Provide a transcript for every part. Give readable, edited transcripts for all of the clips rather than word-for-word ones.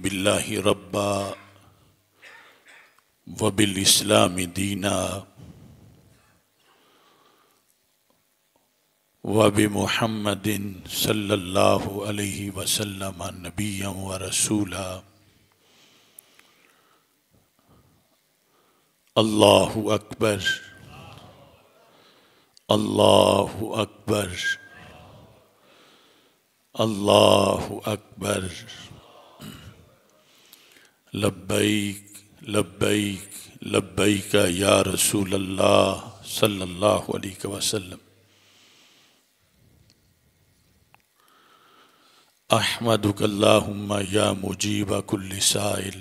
باللہ ربا وبالاسلام دینا وبمحمد صلی اللہ علیہ وسلم نبیا ورسولا اللہ اکبر اللہ اکبر اللہ اکبر لبیک لبیک لبیک یا رسول اللہ صلی اللہ علیہ وسلم احمدک اللہم یا مجیب کل سائل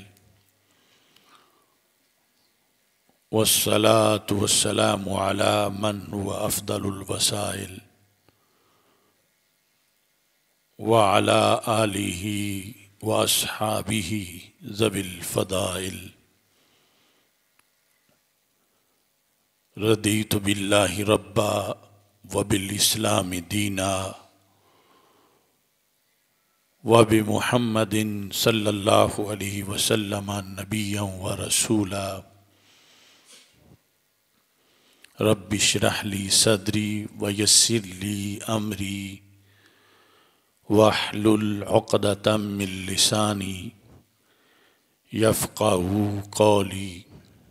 والصلاة والسلام على من هو أفضل الوسائل وعلى آله وأصحابه ذوي الفضائل رضيت بالله ربا وبالإسلام دينا وبمحمد صلى الله عليه وسلم نبيا ورسولا رب اشرح لي صدري ويسر لي أمري واحلل عقدة من لساني يفقهوا قولي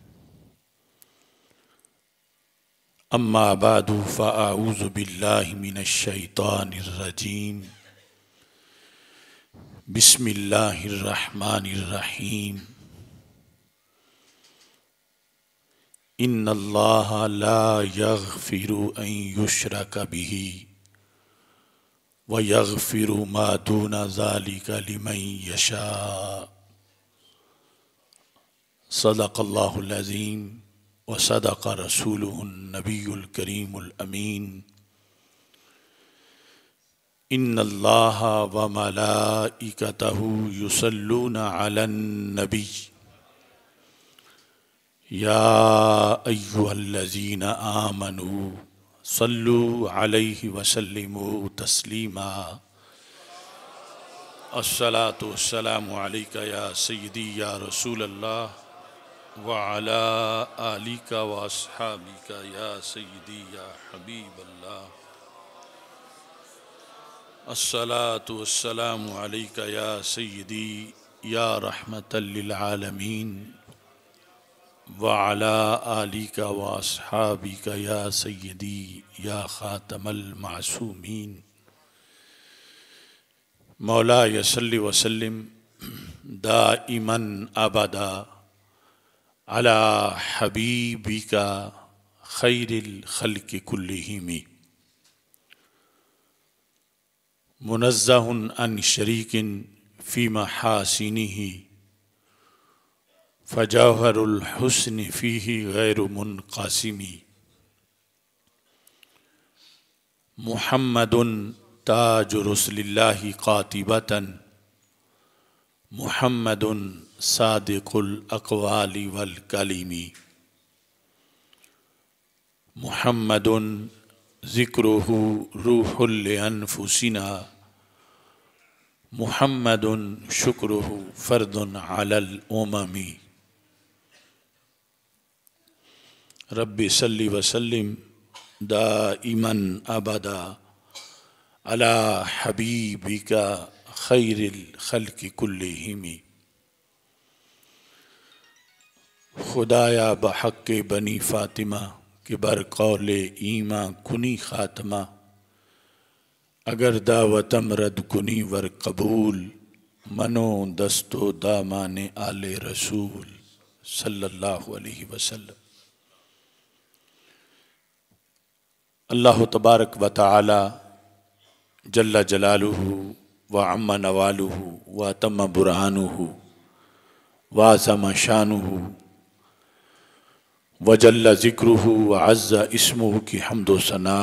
أما بعد فأعوذ بالله من الشيطان الرجيم بسم الله الرحمن الرحيم ان اللہ لا یغفر ان یشرک به ویغفر ما دون ذلک لمن یشاء صدق اللہ العظیم وصدق رسولہ النبی الکریم الامین ان اللہ وملائکتہ یصلون علی النبی یا ایہا الذین آمنوا صلوا علیہ وسلموا تسلیما الصلاة والسلام علیک یا سیدی یا رسول اللہ وعلی آلک واصحابک یا سیدی یا حبیب اللہ الصلاة والسلام علیک یا سیدی یا رحمت للعالمین وعلى آلك وأصحابك يا سيدي يا خاتم المعصومين مولاي صل وسلم دائما أبدا على حبيبك خير الخلق كلهم منزه عن شريك في محاسنه فجوہر الحسن فیہ غیر منقسم محمد تاج رسل اللہ قاطبۃ محمد صادق الاقوال والکلم محمد ذکرہ روح لانفسنا محمد شکرہ فرد علی الامم رب صلی وسلم دائما ابدا علی حبیبک خیر الخلق کلہم خدایا بحق بنی فاطمہ کہ برقول ایماں کنی خاتمہ اگر دعوتم رد کنی ور قبول منو دستو دامان آل رسول صلی اللہ علیہ وسلم اللہ تبارک و تعالی جل جلالہ وعم نوالہ واتم برہانہ وعظم شانہ وجل ذکرہ وعز اسمہ کی حمد و ثنا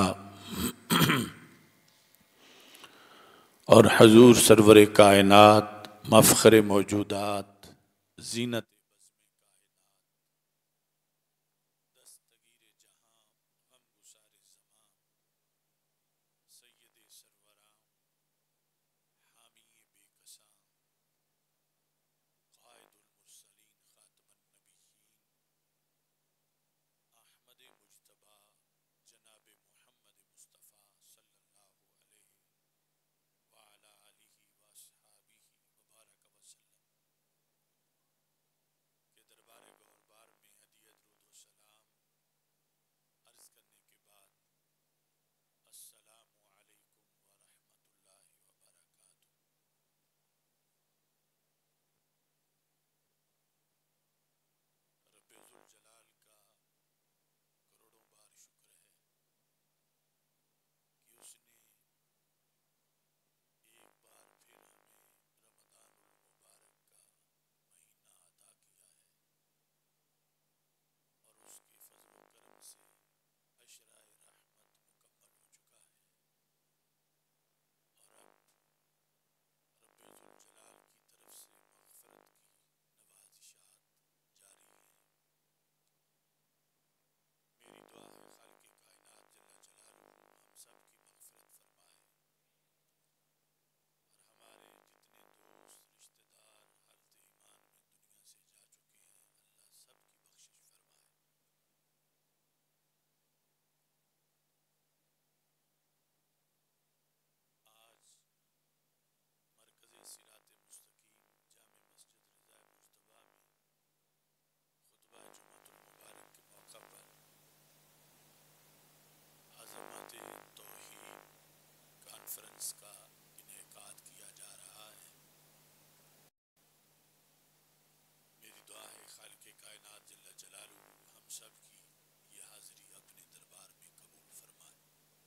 اور حضور سرور کائنات مفخر موجودات زینت سب کی یہ حاضری اپنے دربار میں قبول فرمائے۔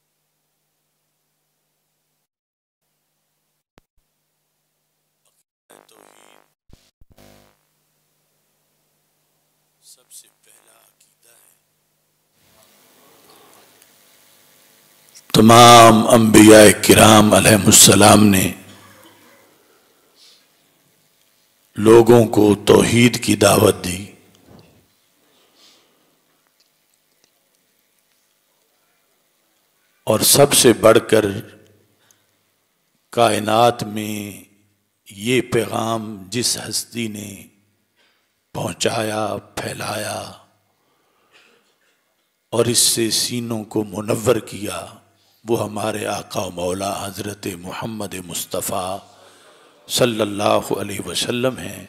توحید سب سے پہلا عقیدہ ہے۔ تمام انبیاء کرام علیہم السلام نے لوگوں کو توحید کی دعوت دی، اور سب سے بڑھ کر کائنات میں یہ پیغام جس ہستی نے پہنچایا، پھیلایا اور اس سے سینوں کو منور کیا، وہ ہمارے آقا و مولا حضرت محمد مصطفیٰ صلی اللہ علیہ وسلم ہیں،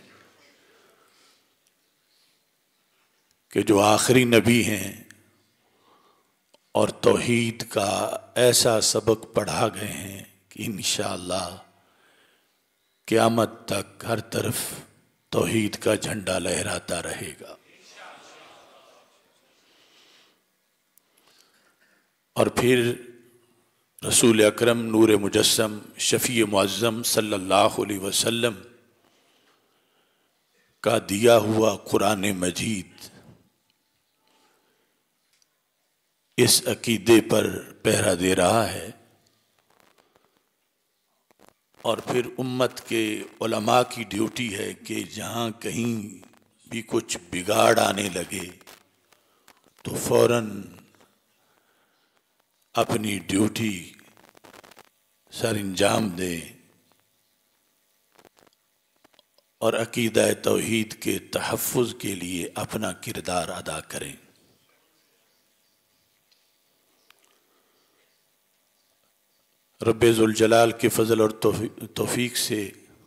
کہ جو آخری نبی ہیں اور توحید کا ایسا سبق پڑھا گئے ہیں کہ انشاءاللہ قیامت تک ہر طرف توحید کا جھنڈا لہراتا رہے گا۔ اور پھر رسول اکرم نور مجسم شفیع معظم صلی اللہ علیہ وسلم کا دیا ہوا قرآن مجید اس عقیدے پر پہرا دے رہا ہے، اور پھر امت کے علماء کی ڈیوٹی ہے کہ جہاں کہیں بھی کچھ بگاڑ آنے لگے تو فوراً اپنی ڈیوٹی سر انجام دیں اور عقیدہ توحید کے تحفظ کے لیے اپنا کردار ادا کریں۔ رب ذوالجلال کے فضل اور توفیق سے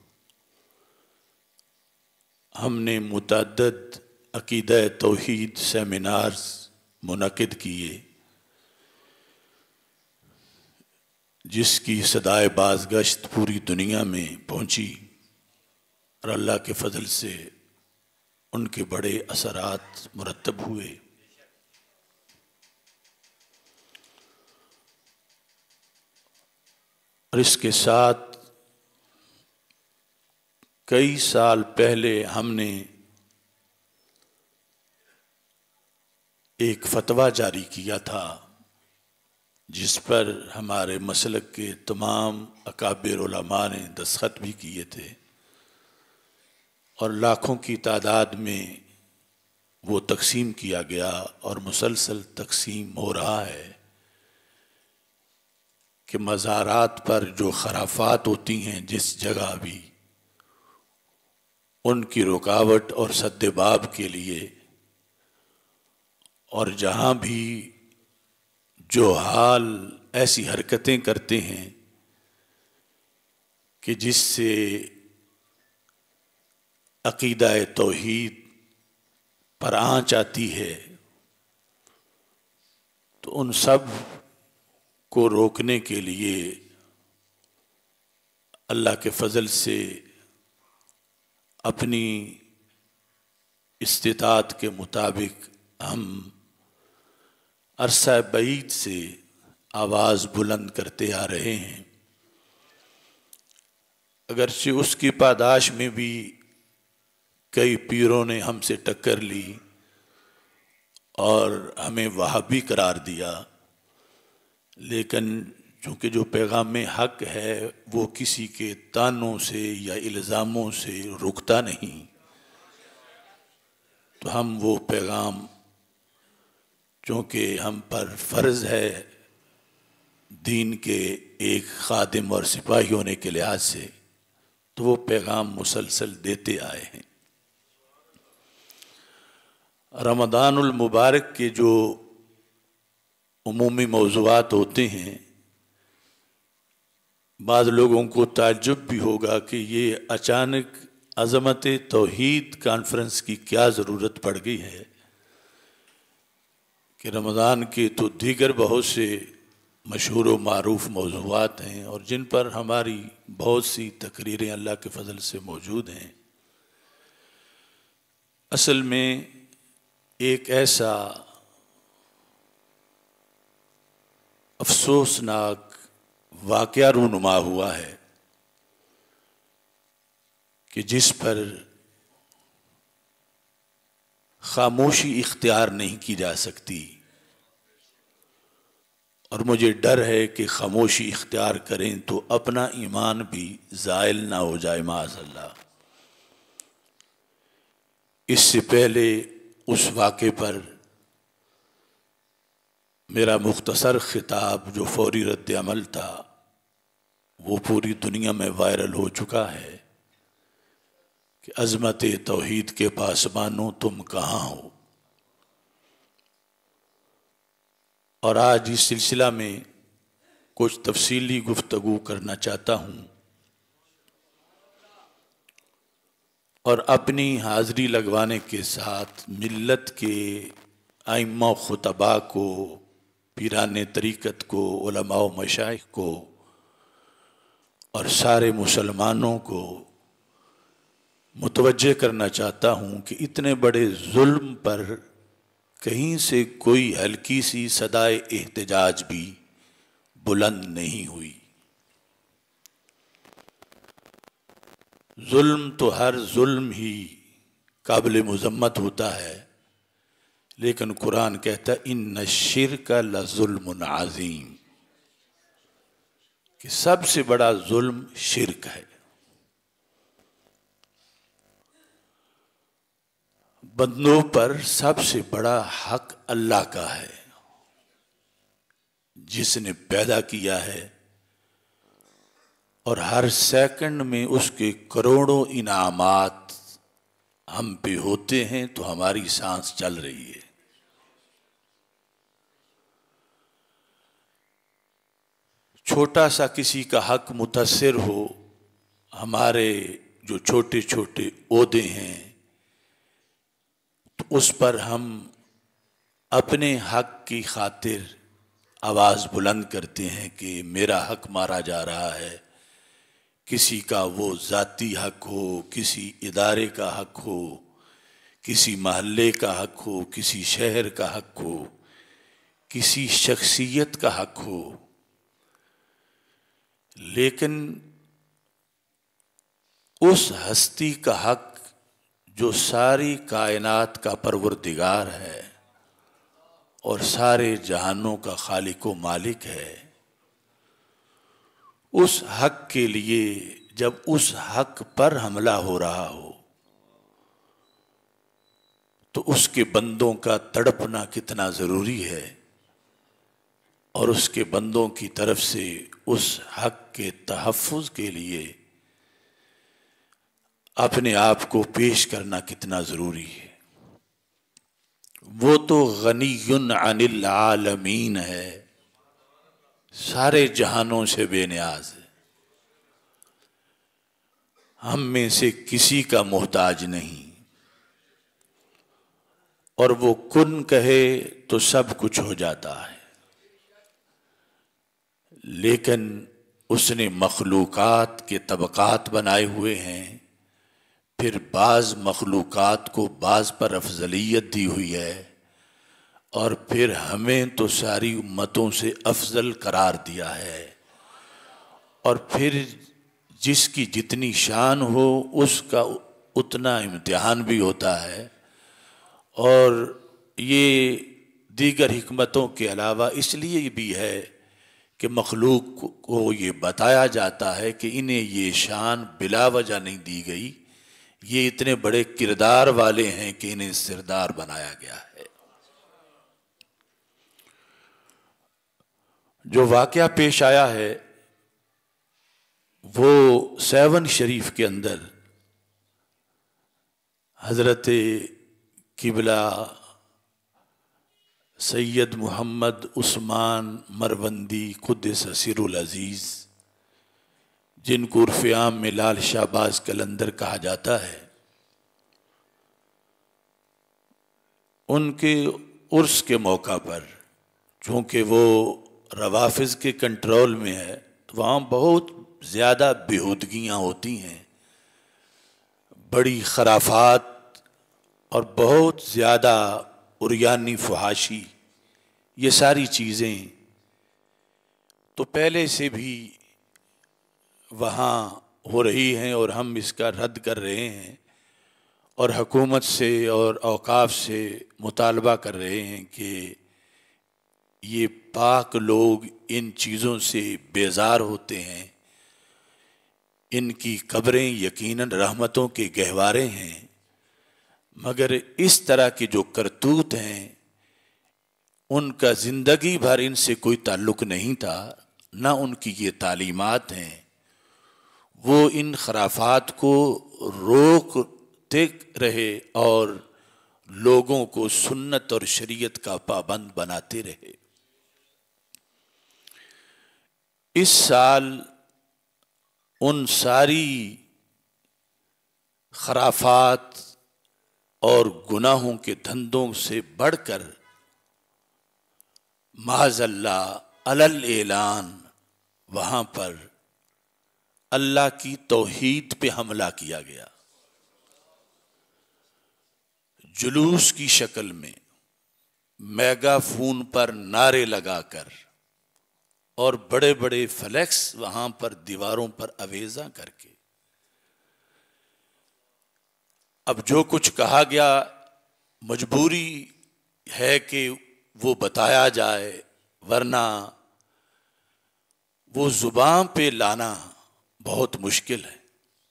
ہم نے متعدد عقیدہ توحید سیمینارز منعقد کیے، جس کی صدائے بازگشت پوری دنیا میں پہنچی، اور اللہ کے فضل سے ان کے بڑے اثرات مرتب ہوئے۔ اور اس کے ساتھ کئی سال پہلے ہم نے ایک فتویٰ جاری کیا تھا، جس پر ہمارے مسلک کے تمام اکابر علماء نے دستخط بھی کیے تھے، اور لاکھوں کی تعداد میں وہ تقسیم کیا گیا اور مسلسل تقسیم ہو رہا ہے، کہ مزارات پر جو خرافات ہوتی ہیں جس جگہ بھی، ان کی رکاوٹ اور سد باب کے لیے، اور جہاں بھی جو حال ایسی حرکتیں کرتے ہیں کہ جس سے عقیدہ توحید پر آنچ آتی ہے، تو ان سب کو روکنے کے لیے اللہ کے فضل سے اپنی استطاعت کے مطابق ہم عرصہ بعید سے آواز بلند کرتے آ رہے ہیں، اگرچہ اس کی پاداش میں بھی کئی پیروں نے ہم سے ٹکر لی اور ہمیں وہابی قرار دیا، لیکن چونکہ جو پیغام حق ہے وہ کسی کے طعنوں سے یا الزاموں سے رکتا نہیں، تو ہم وہ پیغام چونکہ ہم پر فرض ہے دین کے ایک خادم اور سپاہی ہونے کے لحاظ سے، تو وہ پیغام مسلسل دیتے آئے ہیں۔ رمضان المبارک کے جو عمومی موضوعات ہوتے ہیں، بعض لوگوں کو تعجب بھی ہوگا کہ یہ اچانک عظمت توحید کانفرنس کی کیا ضرورت پڑ گئی ہے، کہ رمضان کے تو دیگر بہت سے مشہور و معروف موضوعات ہیں، اور جن پر ہماری بہت سی تقریریں اللہ کے فضل سے موجود ہیں۔ اصل میں ایک ایسا افسوسناک واقعہ رونما ہوا ہے کہ جس پر خاموشی اختیار نہیں کی جا سکتی، اور مجھے ڈر ہے کہ خاموشی اختیار کریں تو اپنا ایمان بھی زائل نہ ہو جائے معاذ اللہ۔ اس سے پہلے اس واقعے پر میرا مختصر خطاب جو فوری رد عمل تھا وہ پوری دنیا میں وائرل ہو چکا ہے کہ عظمت توحید کے پاسبانوں تم کہاں ہو۔ اور آج اس سلسلہ میں کچھ تفصیلی گفتگو کرنا چاہتا ہوں، اور اپنی حاضری لگوانے کے ساتھ ملت کے ائمہ و خطباء کو، پیران طریقت کو، علماء و مشائخ کو اور سارے مسلمانوں کو متوجہ کرنا چاہتا ہوں کہ اتنے بڑے ظلم پر کہیں سے کوئی ہلکی سی صدائے احتجاج بھی بلند نہیں ہوئی۔ ظلم تو ہر ظلم ہی قابل مذمت ہوتا ہے، لیکن قرآن کہتا ہے ان الشرک لظلم عظیم، کہ سب سے بڑا ظلم شرک ہے۔ بندوں پر سب سے بڑا حق اللہ کا ہے، جس نے پیدا کیا ہے، اور ہر سیکنڈ میں اس کے کروڑوں انعامات ہم پہ ہوتے ہیں تو ہماری سانس چل رہی ہے۔ چھوٹا سا کسی کا حق متاثر ہو، ہمارے جو چھوٹے چھوٹے عہدے ہیں، تو اس پر ہم اپنے حق کی خاطر آواز بلند کرتے ہیں کہ میرا حق مارا جا رہا ہے۔ کسی کا وہ ذاتی حق ہو، کسی ادارے کا حق ہو، کسی محلے کا حق ہو، کسی شہر کا حق ہو، کسی شخصیت کا حق ہو، لیکن اس ہستی کا حق جو ساری کائنات کا پروردگار ہے اور سارے جہانوں کا خالق و مالک ہے، اس حق کے لیے جب اس حق پر حملہ ہو رہا ہو تو اس کے بندوں کا تڑپنا کتنا ضروری ہے، اور اس کے بندوں کی طرف سے اس حق کے تحفظ کے لیے اپنے آپ کو پیش کرنا کتنا ضروری ہے۔ وہ تو غنی عن العالمین ہے، سارے جہانوں سے بے نیاز ہے، ہم میں سے کسی کا محتاج نہیں، اور وہ کن کہے تو سب کچھ ہو جاتا ہے۔ لیکن اس نے مخلوقات کے طبقات بنائے ہوئے ہیں، پھر بعض مخلوقات کو بعض پر افضلیت دی ہوئی ہے، اور پھر ہمیں تو ساری امتوں سے افضل قرار دیا ہے، اور پھر جس کی جتنی شان ہو اس کا اتنا امتحان بھی ہوتا ہے۔ اور یہ دیگر حکمتوں کے علاوہ اس لیے بھی ہے کہ مخلوق کو یہ بتایا جاتا ہے کہ انہیں یہ شان بلا وجہ نہیں دی گئی، یہ اتنے بڑے کردار والے ہیں کہ انہیں سردار بنایا گیا ہے۔ جو واقعہ پیش آیا ہے وہ 7 شریف کے اندر حضرت قبلہ سید محمد عثمان مروندی قدس سر العزیز، جن کو عرف عام میں لال شہباز قلندر کہا جاتا ہے، ان کے عرس کے موقع پر، چونکہ وہ روافض کے کنٹرول میں ہے، تو وہاں بہت زیادہ بےہودگیاں ہوتی ہیں، بڑی خرافات اور بہت زیادہ عریانی فحاشی، یہ ساری چیزیں تو پہلے سے بھی وہاں ہو رہی ہیں اور ہم اس کا رد کر رہے ہیں اور حکومت سے اور اوقاف سے مطالبہ کر رہے ہیں کہ یہ پاک لوگ ان چیزوں سے بیزار ہوتے ہیں. ان کی قبریں یقیناً رحمتوں کے گہوارے ہیں، مگر اس طرح کے جو کرتوت ہیں ان کا زندگی بھر ان سے کوئی تعلق نہیں تھا، نہ ان کی یہ تعلیمات ہیں. وہ ان خرافات کو روکتے رہے اور لوگوں کو سنت اور شریعت کا پابند بناتے رہے. اس سال ان ساری خرافات اور گناہوں کے دھندوں سے بڑھ کر معاذ اللہ علل اعلان وہاں پر اللہ کی توحید پہ حملہ کیا گیا. جلوس کی شکل میں میگا فون پر نعرے لگا کر اور بڑے بڑے فلیکس وہاں پر دیواروں پر آویزاں کر کے اب جو کچھ کہا گیا مجبوری ہے کہ وہ بتایا جائے، ورنہ وہ زبان پہ لانا بہت مشکل ہے.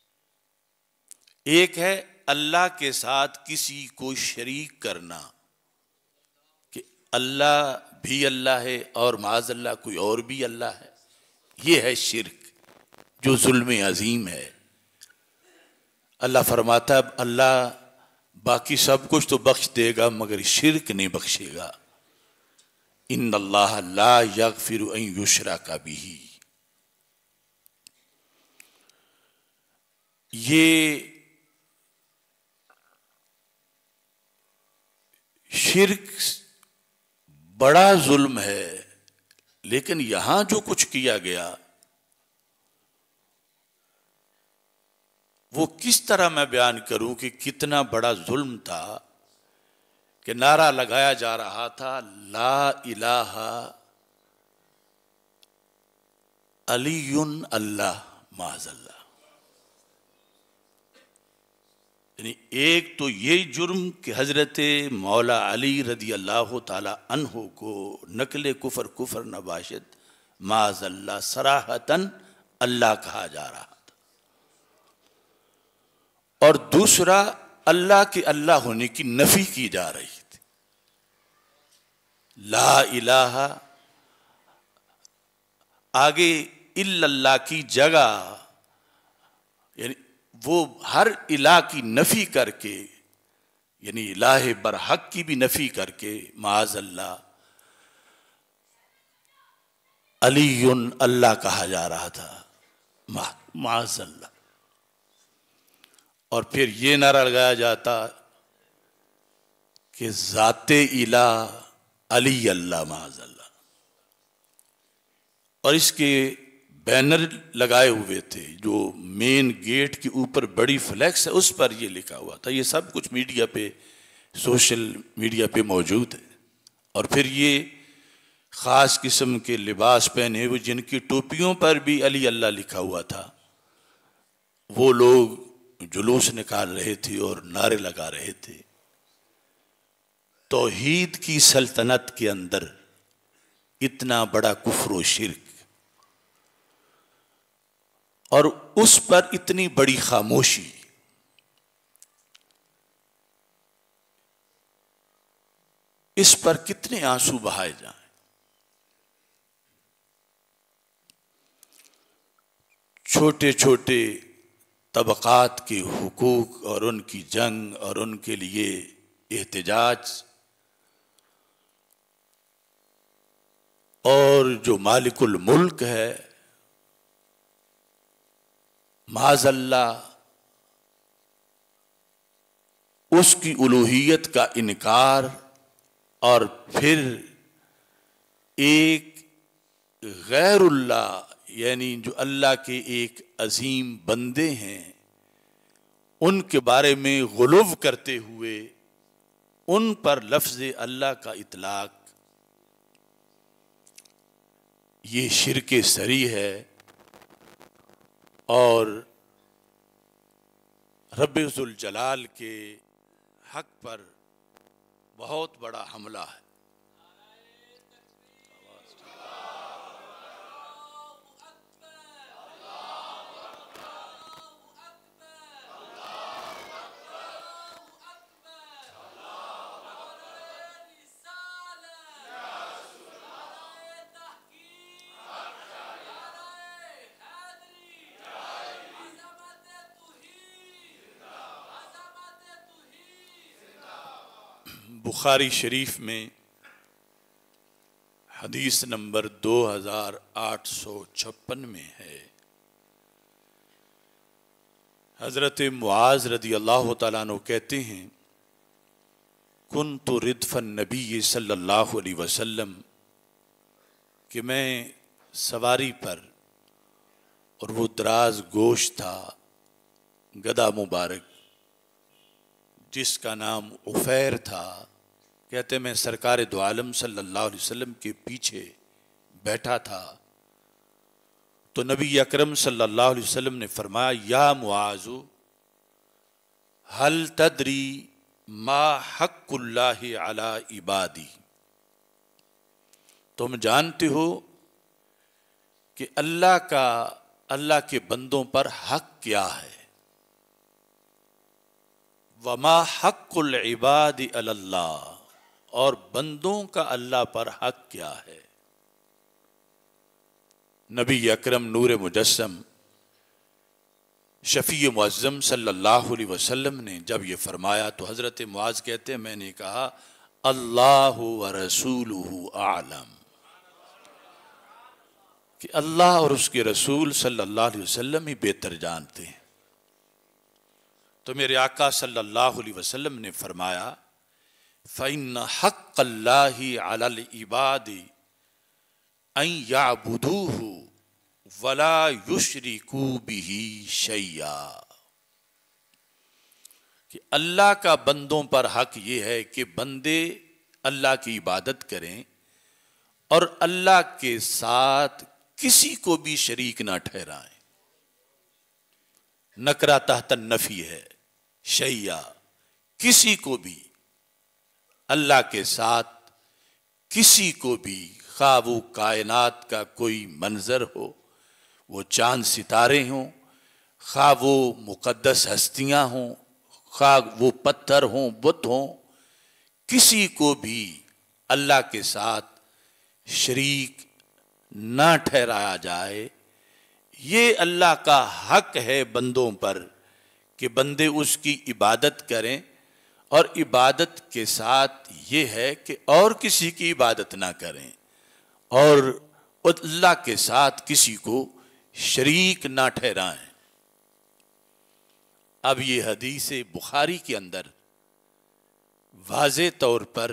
ایک ہے اللہ کے ساتھ کسی کو شریک کرنا کہ اللہ بھی اللہ ہے اور معاذ اللہ کوئی اور بھی اللہ ہے. یہ ہے شرک جو ظلم عظیم ہے. اللہ فرماتا ہے اللہ باقی سب کچھ تو بخش دے گا مگر شرک نہیں بخشے گا. ان اللہ لا یغفر ان یشرک بہ. یہ شرک بڑا ظلم ہے، لیکن یہاں جو کچھ کیا گیا وہ کس طرح میں بیان کروں کہ کتنا بڑا ظلم تھا کہ نعرہ لگایا جا رہا تھا لا الہ علی اللہ معاذ اللہ. یعنی ایک تو یہ جرم کہ حضرت مولا علی رضی اللہ تعالی عنہ کو نقل کفر نباشد معاذ اللہ صراحتاً اللہ کہا جا رہا تھا، اور دوسرا اللہ کے اللہ ہونے کی نفی کی جا رہی تھی. لا الہ آگے الا اللہ کی جگہ یعنی وہ ہر الہ کی نفی کر کے، یعنی الہ برحق کی بھی نفی کر کے معاذ اللہ علی اللہ کہا جا رہا تھا معاذ اللہ. اور پھر یہ نعرہ لگایا جاتا کہ ذات الہ علی اللہ معاذ اللہ، اور اس کے بینر لگائے ہوئے تھے جو مین گیٹ کے اوپر بڑی فلیکس ہے اس پر یہ لکھا ہوا تھا. یہ سب کچھ میڈیا پہ سوشل میڈیا پہ موجود ہے. اور پھر یہ خاص قسم کے لباس پہنے ہوئے جن کی ٹوپیوں پر بھی علی اللہ لکھا ہوا تھا، وہ لوگ جلوس نکال رہے تھے اور نعرے لگا رہے تھے. توحید کی سلطنت کے اندر اتنا بڑا کفر و شرک اور اس پر اتنی بڑی خاموشی، اس پر کتنے آنسو بہائے جائیں. چھوٹے چھوٹے طبقات کے حقوق اور ان کی جنگ اور ان کے لیے احتجاج، اور جو مالک الملک ہے معاذ اللہ اس کی الوہیت کا انکار، اور پھر ایک غیر اللہ یعنی جو اللہ کے ایک عظیم بندے ہیں ان کے بارے میں غلو کرتے ہوئے ان پر لفظ اللہ کا اطلاق یہ شرک صریح ہے اور رب ذوالجلال کے حق پر بہت بڑا حملہ ہے۔ بخاری شریف میں حدیث نمبر 2856 میں ہے، حضرت معاذ رضی اللہ تعالیٰ عنہ کہتے ہیں کنت ردف النبی صلی اللہ علیہ وسلم، کہ میں سواری پر اور وہ دراز گوش تھا گدھا مبارک جس کا نام عفیر تھا، کہتے میں سرکار دو عالم صلی اللہ علیہ وسلم کے پیچھے بیٹھا تھا تو نبی اکرم صلی اللہ علیہ وسلم نے فرمایا یا معاذ هل تدری ما حق اللہ علی عبادی، تم جانتے ہو کہ اللہ کے بندوں پر حق کیا ہے؟ وما حق العباد علی اللہ، اور بندوں کا اللہ پر حق کیا ہے؟ نبی اکرم نور مجسم شفیع معظم صلی اللہ علیہ وسلم نے جب یہ فرمایا تو حضرت معاذ کہتے ہیں میں نے کہا اللہ ورسولہ اعلم، کہ اللہ اور اس کے رسول صلی اللہ علیہ وسلم ہی بہتر جانتے ہیں۔ تو میرے آقا صلی اللہ علیہ وسلم نے فرمایا فَإِنَّ حَقَّ اللَّهِ عَلَى الْعِبَادِ أَن يَعْبُدُوهُ وَلَا يُشْرِكُوا بِهِ شَيْئًا، کہ اللہ کا بندوں پر حق یہ ہے کہ بندے اللہ کی عبادت کریں اور اللہ کے ساتھ کسی کو بھی شریک نہ ٹھہرائیں۔ نکرہ تحت النفی ہے، شیعہ، کسی کو بھی اللہ کے ساتھ کسی کو بھی، خواہ وہ کائنات کا کوئی منظر ہو، وہ چاند ستارے ہوں، خواہ وہ مقدس ہستیاں ہوں، خواہ وہ پتھر ہوں، بت ہوں، کسی کو بھی اللہ کے ساتھ شریک نہ ٹھہرایا جائے۔ یہ اللہ کا حق ہے بندوں پر کہ بندے اس کی عبادت کریں، اور عبادت کے ساتھ یہ ہے کہ اور کسی کی عبادت نہ کریں اور اللہ کے ساتھ کسی کو شریک نہ ٹھہرائیں۔ اب یہ حدیث بخاری کے اندر واضح طور پر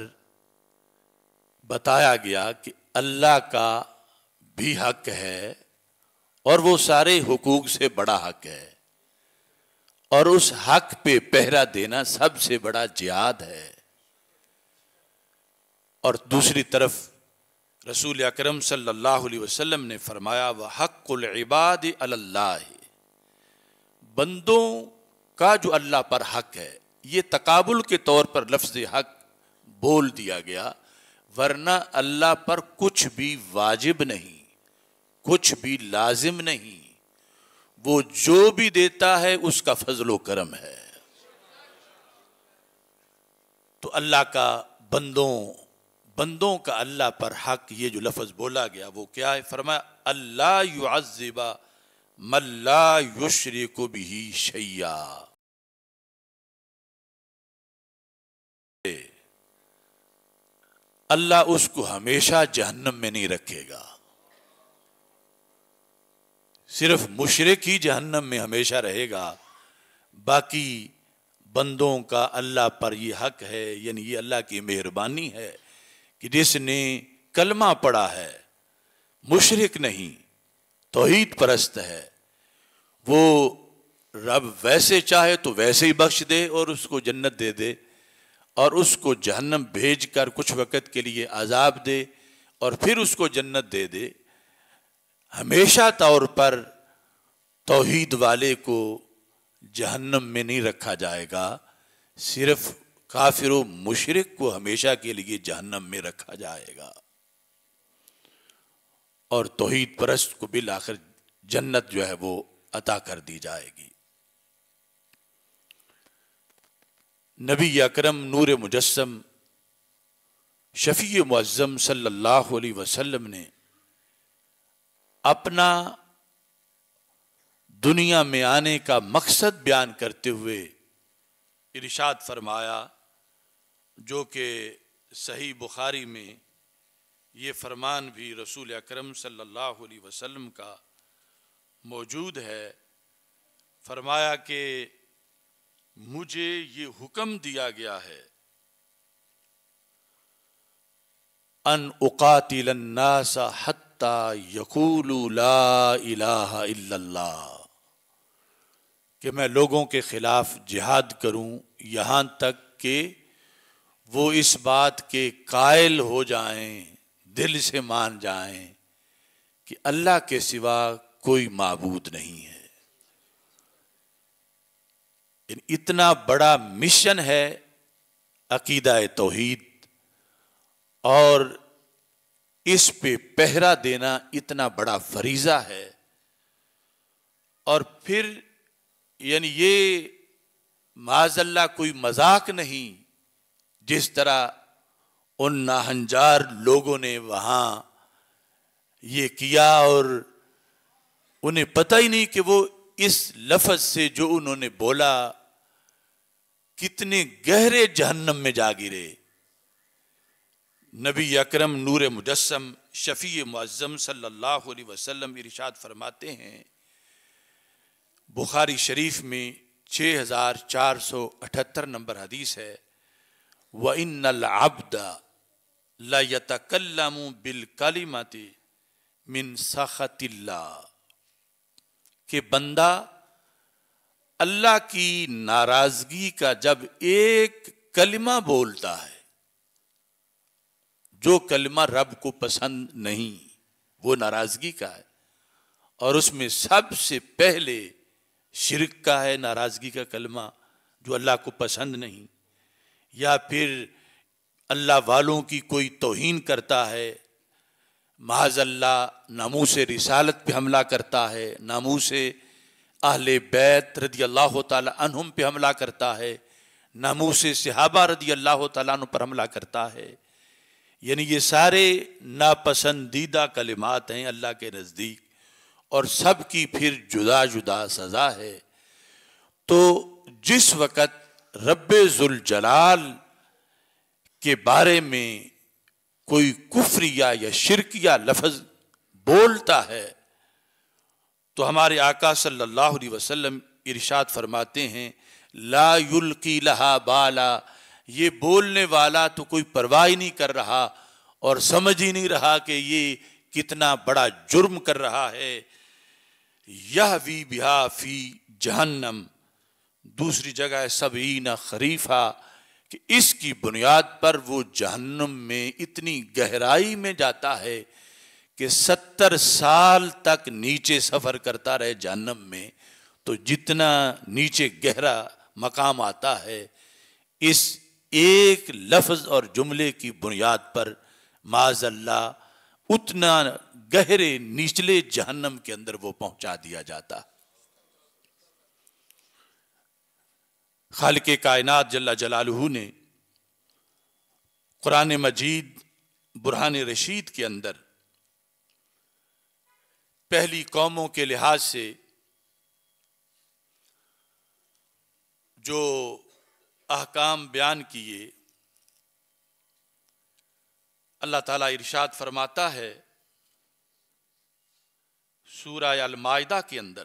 بتایا گیا کہ اللہ کا بھی حق ہے اور وہ سارے حقوق سے بڑا حق ہے، اور اس حق پہ پہرا دینا سب سے بڑا جہاد ہے۔ اور دوسری طرف رسول اکرم صلی اللہ علیہ وسلم نے فرمایا وَحَقُّ الْعِبَادِ عَلَى اللَّهِ، بندوں کا جو اللہ پر حق ہے، یہ تقابل کے طور پر لفظ حق بول دیا گیا، ورنہ اللہ پر کچھ بھی واجب نہیں، کچھ بھی لازم نہیں، وہ جو بھی دیتا ہے اس کا فضل و کرم ہے۔ تو اللہ کا بندوں کا اللہ پر حق، یہ جو لفظ بولا گیا وہ کیا ہے؟ فرمایا اللہ یعذب من لا یشرک بہ شیئا، اللہ اس کو ہمیشہ جہنم میں نہیں رکھے گا، صرف مشرک ہی جہنم میں ہمیشہ رہے گا، باقی بندوں کا اللہ پر یہ حق ہے، یعنی یہ اللہ کی مہربانی ہے کہ جس نے کلمہ پڑھا ہے، مشرک نہیں، توحید پرست ہے، وہ رب ویسے چاہے تو ویسے ہی بخش دے اور اس کو جنت دے دے، اور اس کو جہنم بھیج کر کچھ وقت کے لیے عذاب دے اور پھر اس کو جنت دے دے، ہمیشہ طور پر توحید والے کو جہنم میں نہیں رکھا جائے گا، صرف کافر و مشرک کو ہمیشہ کے لیے جہنم میں رکھا جائے گا، اور توحید پرست کو بالآخر جنت جو ہے وہ عطا کر دی جائے گی۔ نبی اکرم نور مجسم شفیع معظم صلی اللہ علیہ وسلم نے اپنا دنیا میں آنے کا مقصد بیان کرتے ہوئے ارشاد فرمایا، جو کہ صحیح بخاری میں یہ فرمان بھی رسول اکرم صلی اللہ علیہ وسلم کا موجود ہے۔ فرمایا کہ مجھے یہ حکم دیا گیا ہے ان اقاتل الناس حتی یقولوا لا الہ الا اللہ، کہ میں لوگوں کے خلاف جہاد کروں یہاں تک کہ وہ اس بات کے قائل ہو جائیں، دل سے مان جائیں کہ اللہ کے سوا کوئی معبود نہیں ہے۔ اتنا بڑا مشن ہے عقیدہ توحید، اور اس پہ پہرا دینا اتنا بڑا فریضہ ہے، اور پھر یعنی یہ معاذ اللہ کوئی مذاق نہیں، جس طرح ان ناہنجار لوگوں نے وہاں یہ کیا اور انہیں پتہ ہی نہیں کہ وہ اس لفظ سے جو انہوں نے بولا کتنے گہرے جہنم میں جا گرے۔ نبی اکرم نور مجسم شفیع معظم صلی اللہ علیہ وسلم ارشاد فرماتے ہیں، بخاری شریف میں 6478 نمبر حدیث ہے، وَإِنَّ الْعَبْدَ لَيَتَكَلَّمُ بِالْكَلِمَةِ مِنْ سَخَطِ اللَّهِ، کہ بندہ اللہ کی ناراضگی کا جب ایک کلمہ بولتا ہے، جو کلمہ رب کو پسند نہیں وہ ناراضگی کا ہے، اور اس میں سب سے پہلے شرک کا ہے، ناراضگی کا کلمہ جو اللہ کو پسند نہیں، یا پھر اللہ والوں کی کوئی توہین کرتا ہے، معاذ اللہ ناموس رسالت پہ حملہ کرتا ہے، ناموس اہل بیت رضی اللہ تعالی عنہم پہ حملہ کرتا ہے، ناموس صحابہ رضی اللہ تعالیٰ عنہ پر حملہ کرتا ہے، یعنی یہ سارے ناپسندیدہ کلمات ہیں اللہ کے نزدیک، اور سب کی پھر جدا جدا سزا ہے۔ تو جس وقت رب ذوالجلال کے بارے میں کوئی کفریہ یا شرکیہ لفظ بولتا ہے تو ہمارے آقا صلی اللہ علیہ وسلم ارشاد فرماتے ہیں، لا یلقی لہا بالا، یہ بولنے والا تو کوئی پرواہ نہیں کر رہا اور سمجھ ہی نہیں رہا کہ یہ کتنا بڑا جرم کر رہا ہے، یہوی بہا فی جہنم، دوسری جگہ ہے 70 خریفہ، کہ اس کی بنیاد پر وہ جہنم میں اتنی گہرائی میں جاتا ہے کہ 70 سال تک نیچے سفر کرتا رہے جہنم میں، تو جتنا نیچے گہرا مقام آتا ہے اس ایک لفظ اور جملے کی بنیاد پر معاذ اللہ اتنا گہرے نچلے جہنم کے اندر وہ پہنچا دیا جاتا۔ خالق کائنات جل جلالہ نے قرآن مجید برہان رشید کے اندر پہلی قوموں کے لحاظ سے جو احکام بیان کیے، اللہ تعالیٰ ارشاد فرماتا ہے سورہ المائدہ کے اندر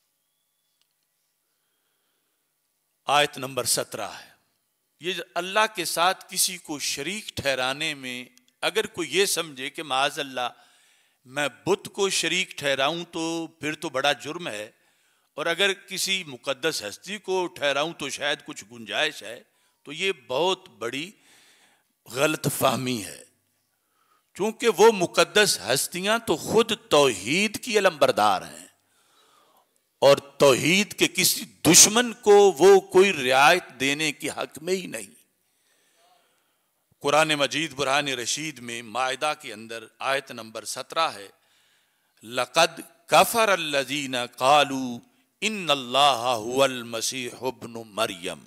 آیت نمبر 17 ہے، یہ اللہ کے ساتھ کسی کو شریک ٹھہرانے میں اگر کوئی یہ سمجھے کہ معاذ اللہ میں بت کو شریک ٹھہراؤں تو پھر تو بڑا جرم ہے، اور اگر کسی مقدس ہستی کو ٹھہراؤں تو شاید کچھ گنجائش ہے، تو یہ بہت بڑی غلط فہمی ہے، چونکہ وہ مقدس ہستیاں تو خود توحید کی علمبردار ہیں، اور توحید کے کسی دشمن کو وہ کوئی رعایت دینے کے حق میں ہی نہیں۔ قرآن مجید برہان رشید میں مائدہ کے اندر آیت نمبر 17 ہے، لَقَدْ كَفَرَ الَّذِينَ قَالُوا إِنَّ اللَّهَ هُوَ الْمَسِيحُ ابْنُ مَرْيَم،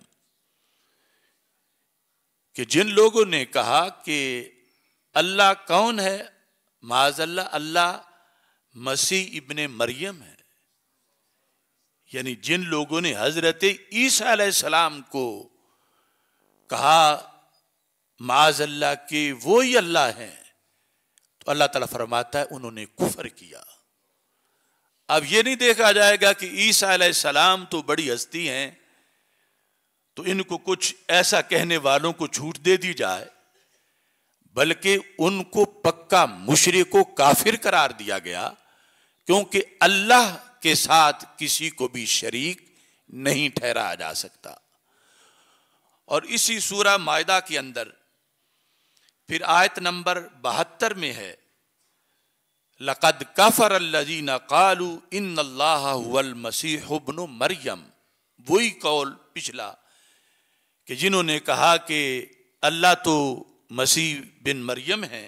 کہ جن لوگوں نے کہا کہ اللہ کون ہے، معاذ اللہ اللہ مسیح ابن مریم ہے، یعنی جن لوگوں نے حضرت عیسیٰ علیہ السلام کو کہا معاذ اللہ کہ وہی اللہ ہیں، تو اللہ تعالیٰ فرماتا ہے انہوں نے کفر کیا۔ اب یہ نہیں دیکھا جائے گا کہ عیسیٰ علیہ السلام تو بڑی ہستی ہیں تو ان کو کچھ ایسا کہنے والوں کو چھوٹ دے دی جائے، بلکہ ان کو پکا مشرک و کافر قرار دیا گیا، کیونکہ اللہ کے ساتھ کسی کو بھی شریک نہیں ٹھہرایا جا سکتا۔ اور اسی سورہ مائدہ کے اندر پھر آیت نمبر 72 میں ہے، لَقَدْ كَفَرَ الَّذِينَ قَالُوا إِنَّ اللَّهَ هُوَ الْمَسِيحُ ابْنُ مریم، وہی قول پچھلا کہ جنہوں نے کہا کہ اللہ تو مسیح بن مریم ہیں،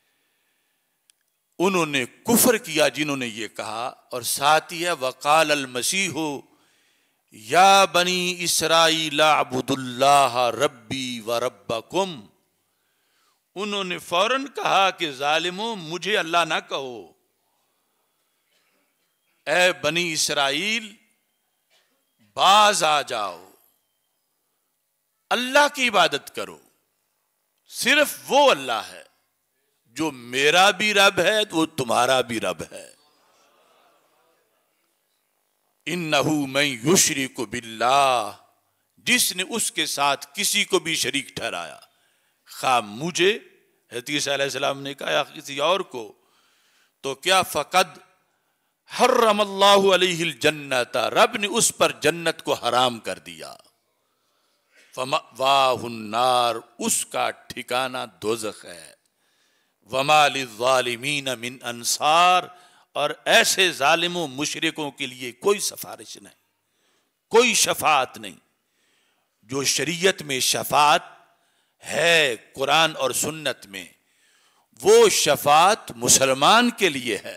انہوں نے کفر کیا جنہوں نے یہ کہا۔ اور ساتھ ہی ہے وقال المسیح یا بنی اسرائیل اعبدوا اللہ ربی و ربکم، انہوں نے فوراً کہا کہ ظالموں مجھے اللہ نہ کہو، اے بنی اسرائیل باز آ جاؤ، اللہ کی عبادت کرو، صرف وہ اللہ ہے جو میرا بھی رب ہے تو وہ تمہارا بھی رب ہے۔ انہ من یشرک باللہ، جس نے اس کے ساتھ کسی کو بھی شریک ٹھہرایا، خواہ مجھے حضرت عیسیٰ علیہ السلام نے کہا یا کسی اور کو، تو کیا فقد حرم اللہ علیہ الجنت، رب نے اس پر جنت کو حرام کر دیا، فمأواہ النار، اس کا ٹھکانہ دوزخ ہے، وما للظالمین من انصار، اور ایسے ظالموں مشرکوں کے لیے کوئی سفارش نہیں، کوئی شفاعت نہیں۔ جو شریعت میں شفاعت ہے قرآن اور سنت میں، وہ شفاعت مسلمان کے لیے ہے،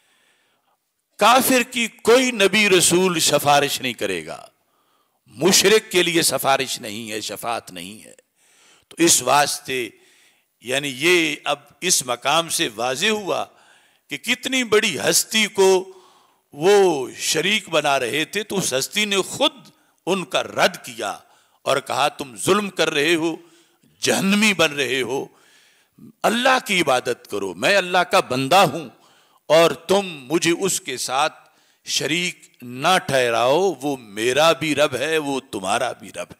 کافر کی کوئی نبی رسول سفارش نہیں کرے گا، مشرک کے لیے سفارش نہیں ہے، شفاعت نہیں ہے۔ تو اس واسطے یعنی یہ اب اس مقام سے واضح ہوا کہ کتنی بڑی ہستی کو وہ شریک بنا رہے تھے، تو اس ہستی نے خود ان کا رد کیا اور کہا تم ظلم کر رہے ہو، جہنمی بن رہے ہو، اللہ کی عبادت کرو، میں اللہ کا بندہ ہوں اور تم مجھے اس کے ساتھ شریک نہ ٹھہراؤ، وہ میرا بھی رب ہے، وہ تمہارا بھی رب ہے۔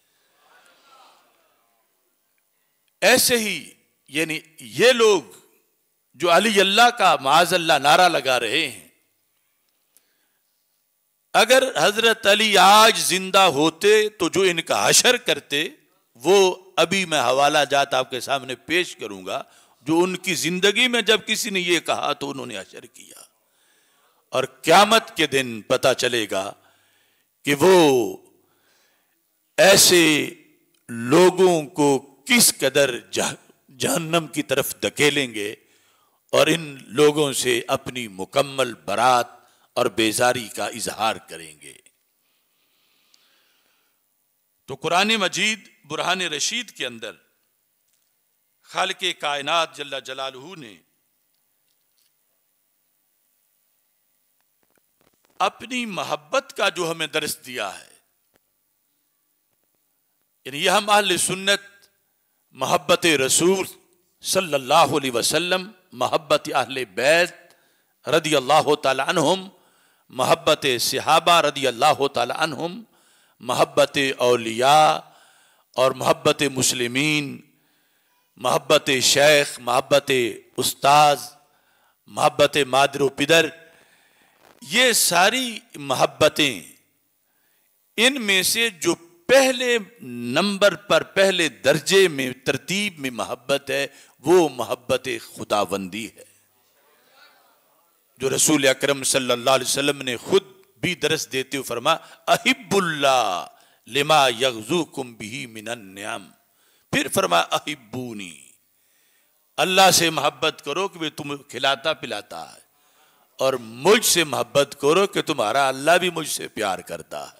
ایسے ہی یعنی یہ لوگ جو علی اللہ کا معاذ اللہ نعرہ لگا رہے ہیں، اگر حضرت علی آج زندہ ہوتے تو جو ان کا حشر کرتے، وہ ابھی میں حوالہ جات آپ کے سامنے پیش کروں گا، جو ان کی زندگی میں جب کسی نے یہ کہا تو انہوں نے حشر کیا، اور قیامت کے دن پتہ چلے گا کہ وہ ایسے لوگوں کو کس قدر جہنم کی طرف دھکیلیں گے، اور ان لوگوں سے اپنی مکمل برات اور بیزاری کا اظہار کریں گے۔ تو قرآن مجید برہان رشید کے اندر خالق کائنات جل جلالہ نے اپنی محبت کا جو ہمیں درس دیا ہے، یعنی یہ ہم اہل سنت محبت رسول صلی اللہ علیہ وسلم، محبت اہل بیت رضی اللہ تعالی عنہم، محبت صحابہ رضی اللہ تعالی عنہم، محبت اولیاء اور محبت مسلمین، محبت شیخ، محبت استاذ، محبت مادر و پدر، یہ ساری محبتیں، ان میں سے جو پہلے نمبر پر، پہلے درجے میں، ترتیب میں محبت ہے، وہ محبت خداوندی ہے، جو رسول اکرم صلی اللہ علیہ وسلم نے خود بھی درس دیتے ہوئے فرمایا احب اللہ لما یغزوکم بہ من النعم، پھر فرمایا احبونی، اللہ سے محبت کرو کہ وہ تمہیں کھلاتا پلاتا ہے، اور مجھ سے محبت کرو کہ تمہارا اللہ بھی مجھ سے پیار کرتا ہے۔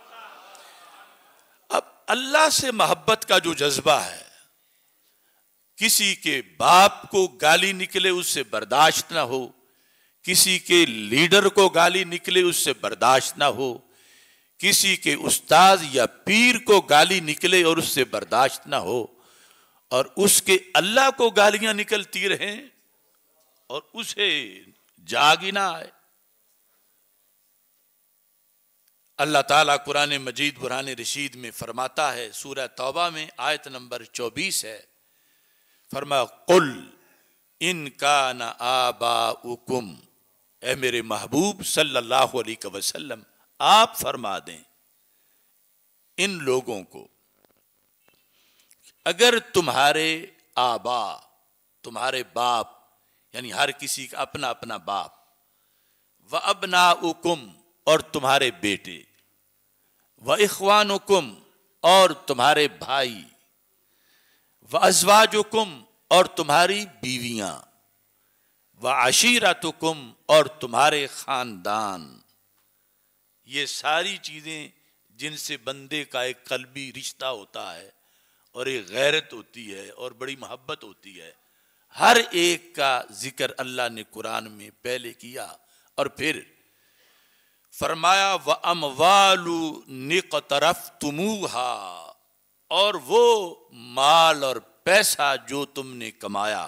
اب اللہ سے محبت کا جو جذبہ ہے، کسی کے باپ کو گالی نکلے اس سے برداشت نہ ہو، کسی کے لیڈر کو گالی نکلے اس سے برداشت نہ ہو، کسی کے استاذ یا پیر کو گالی نکلے اور اس سے برداشت نہ ہو، اور اس کے اللہ کو گالیاں نکلتی رہیں اور اسے جاگ ہی نہ آئے۔ اللہ تعالیٰ قرآن مجید برہان رشید میں فرماتا ہے، سورہ توبہ میں آیت نمبر 24 ہے، فرمایا قل ان کان آباؤکم، اے میرے محبوب صلی اللہ علیہ وسلم آپ فرما دیں ان لوگوں کو، اگر تمہارے آبا، تمہارے باپ، یعنی ہر کسی کا اپنا اپنا باپ، وَأَبْنَاؤُكُمْ اور تمہارے بیٹے، وَإِخْوَانُكُمْ اور تمہارے بھائی، وَأَزْوَاجُكُمْ اور تمہاری بیویاں، وَعَشِيرَتُكُمْ اور تمہارے خاندان، یہ ساری چیزیں جن سے بندے کا ایک قلبی رشتہ ہوتا ہے اور ایک غیرت ہوتی ہے اور بڑی محبت ہوتی ہے، ہر ایک کا ذکر اللہ نے قرآن میں پہلے کیا، اور پھر فرمایا وَأَمْوَالُ نِقْتَرَفْتُمُوهَا، اور وہ مال اور پیسہ جو تم نے کمایا،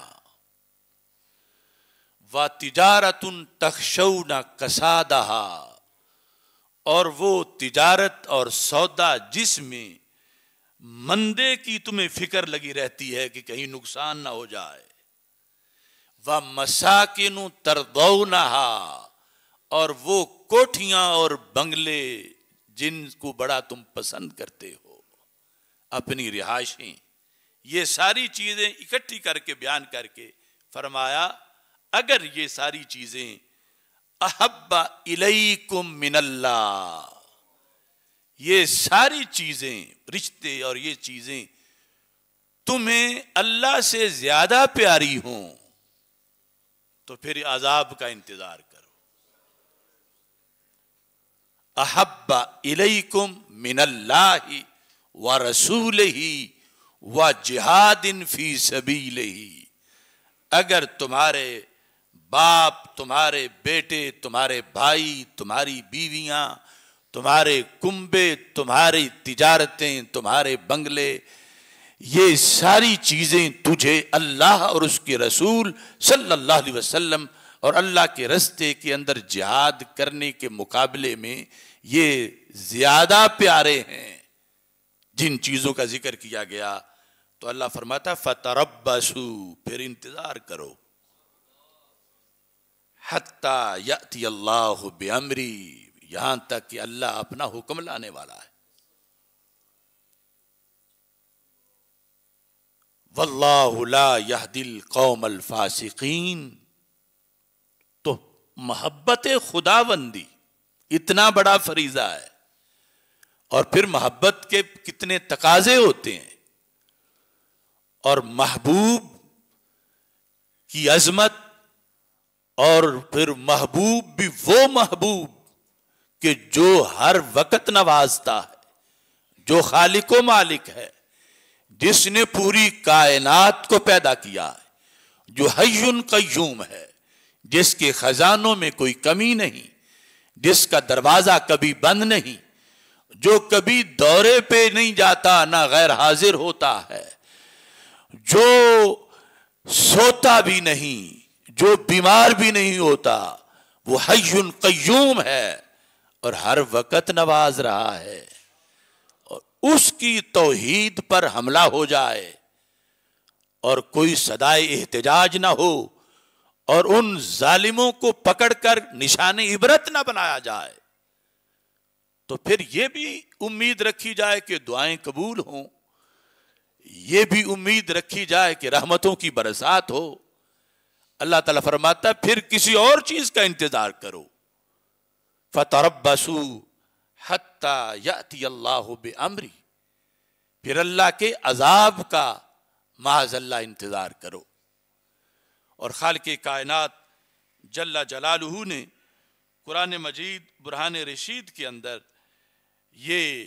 وَتِجَارَةٌ تَخْشَوْنَ كَسَادَهَا، اور وہ تجارت اور سودا جس میں مندے کی تمہیں فکر لگی رہتی ہے کہ کہیں نقصان نہ ہو جائے، وَمَسَاكِنُ تَرْضَوْنَهَا، اور وہ کوٹھیاں اور بنگلے جن کو بڑا تم پسند کرتے ہو، اپنی رہائشیں، یہ ساری چیزیں اکٹھی کر کے بیان کر کے فرمایا اگر یہ ساری چیزیں احب الیکم من اللہ، یہ ساری چیزیں، رشتے اور یہ چیزیں تمہیں اللہ سے زیادہ پیاری ہوں تو پھر عذاب کا انتظار کرو۔ احب الیکم من اللہ ورسولہ وجہاد فی سبیلہ، اگر تمہارے باپ، تمہارے بیٹے، تمہارے بھائی، تمہاری بیویاں، تمہارے کنبے، تمہاری تجارتیں، تمہارے بنگلے، یہ ساری چیزیں تجھے اللہ اور اس کے رسول صلی اللہ علیہ وسلم اور اللہ کے رستے کے اندر جہاد کرنے کے مقابلے میں یہ زیادہ پیارے ہیں جن چیزوں کا ذکر کیا گیا، تو اللہ فرماتا فَتَرَبَّصُوا، پھر انتظار کرو، حَتَّى يَأْتِيَ اللَّهُ بِأَمْرِهِ، یہاں تک کہ اللہ اپنا حکم لانے والا ہے۔ وَاللَّهُ لَا يَهْدِي الْقَوْمَ الْفَاسِقِينَ، تو محبت خداوندی اتنا بڑا فریضہ ہے، اور پھر محبت کے کتنے تقاضے ہوتے ہیں، اور محبوب کی عظمت، اور پھر محبوب بھی وہ محبوب کہ جو ہر وقت نوازتا ہے، جو خالق و مالک ہے، جس نے پوری کائنات کو پیدا کیا ہے، جو حی قیوم ہے، جس کے خزانوں میں کوئی کمی نہیں، جس کا دروازہ کبھی بند نہیں، جو کبھی دورے پہ نہیں جاتا نہ غیر حاضر ہوتا ہے، جو سوتا بھی نہیں، جو بیمار بھی نہیں ہوتا، وہ حی قیوم ہے اور ہر وقت نواز رہا ہے، اور اس کی توحید پر حملہ ہو جائے اور کوئی صدائے احتجاج نہ ہو اور ان ظالموں کو پکڑ کر نشان عبرت نہ بنایا جائے، تو پھر یہ بھی امید رکھی جائے کہ دعائیں قبول ہوں، یہ بھی امید رکھی جائے کہ رحمتوں کی برسات ہو۔ اللہ تعالیٰ فرماتا ہے پھر کسی اور چیز کا انتظار کرو، فَتَرَبَّصُوا حَتَّى يَأْتِيَ اللَّهُ بِأَمْرِهِ، پھر اللہ کے عذاب کا معاذ اللہ انتظار کرو۔ اور خالق کائنات جل جلالہ نے قرآن مجید برہان رشید کے اندر یہ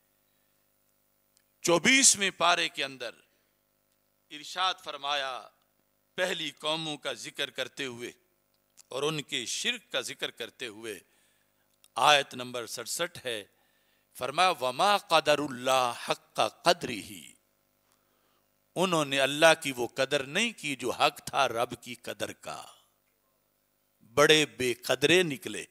24ویں پارے کے اندر ارشاد فرمایا، پہلی قوموں کا ذکر کرتے ہوئے اور ان کے شرک کا ذکر کرتے ہوئے، آیت نمبر 67 ہے، فرمایا وَمَا قَدَرُ اللَّهَ حَقَّ قَدْرِهِ، انہوں نے اللہ کی وہ قدر نہیں کی جو حق تھا رب کی قدر کا، بڑے بے قدرے نکلے۔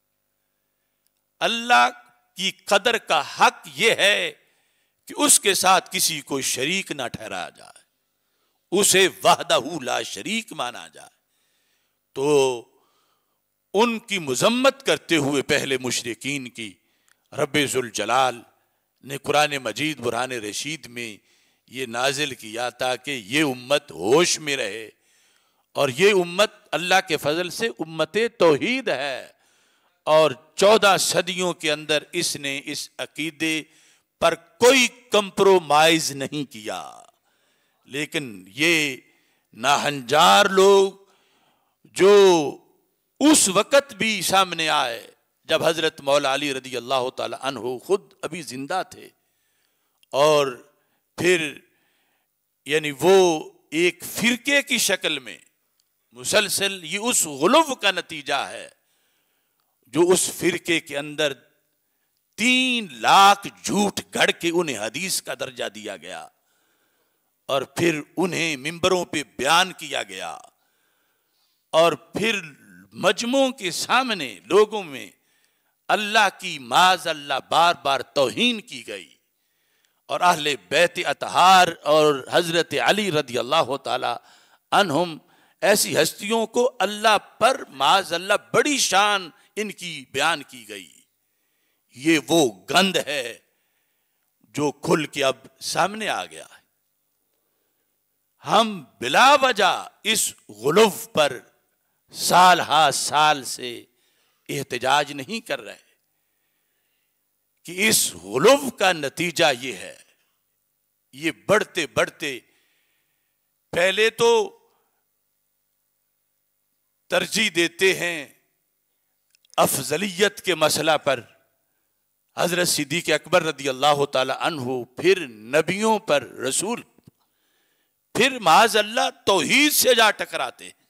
اللہ کی قدر کا حق یہ ہے کہ اس کے ساتھ کسی کو شریک نہ ٹھہرایا جائے، اسے وحدہ لا شریک مانا جائے۔ تو ان کی مذمت کرتے ہوئے پہلے مشرکین کی رب ذوالجلال نے قرآن مجید برہان رشید میں یہ نازل کیا تاکہ یہ امت ہوش میں رہے، اور یہ امت اللہ کے فضل سے امت توحید ہے، اور 14 صدیوں کے اندر اس نے اس عقیدے پر کوئی کمپرومائز نہیں کیا۔ لیکن یہ ناہنجار لوگ جو اس وقت بھی سامنے آئے جب حضرت مولا علی رضی اللہ تعالی عنہ خود ابھی زندہ تھے، اور پھر یعنی وہ ایک فرقے کی شکل میں مسلسل، یہ اس غلو کا نتیجہ ہے جو اس فرقے کے اندر 3 لاکھ جھوٹ گھڑ کے انہیں حدیث کا درجہ دیا گیا، اور پھر انہیں ممبروں پہ بیان کیا گیا، اور پھر مجموعوں کے سامنے لوگوں میں اللہ کی معاذ اللہ بار بار توہین کی گئی، اور اہل بیت اطہار اور حضرت علی رضی اللہ تعالی عنہم ایسی ہستیوں کو اللہ پر معاذ اللہ بڑی شان ان کی بیان کی گئی۔ یہ وہ گند ہے جو کھل کے اب سامنے آ گیا ہے۔ ہم بلا وجہ اس غلو پر سال ہا سال سے احتجاج نہیں کر رہے کہ اس غلو کا نتیجہ یہ ہے، یہ بڑھتے بڑھتے پہلے تو ترجیح دیتے ہیں افضلیت کے مسئلہ پر حضرت صدیق اکبر رضی اللہ تعالی عنہ، پھر نبیوں پر، رسول، پھر معاذ اللہ توحید سے جا ٹکراتے ہیں۔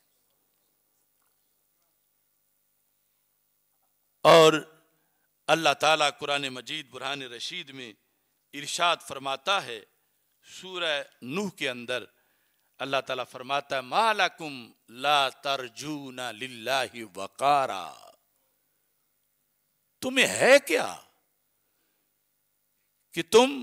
اور اللہ تعالیٰ قرآن مجید برہان رشید میں ارشاد فرماتا ہے، سورہ نوح کے اندر اللہ تعالیٰ فرماتا ہے ما لکم لا ترجون للہ وقارا، تمہیں ہے کیا کہ تم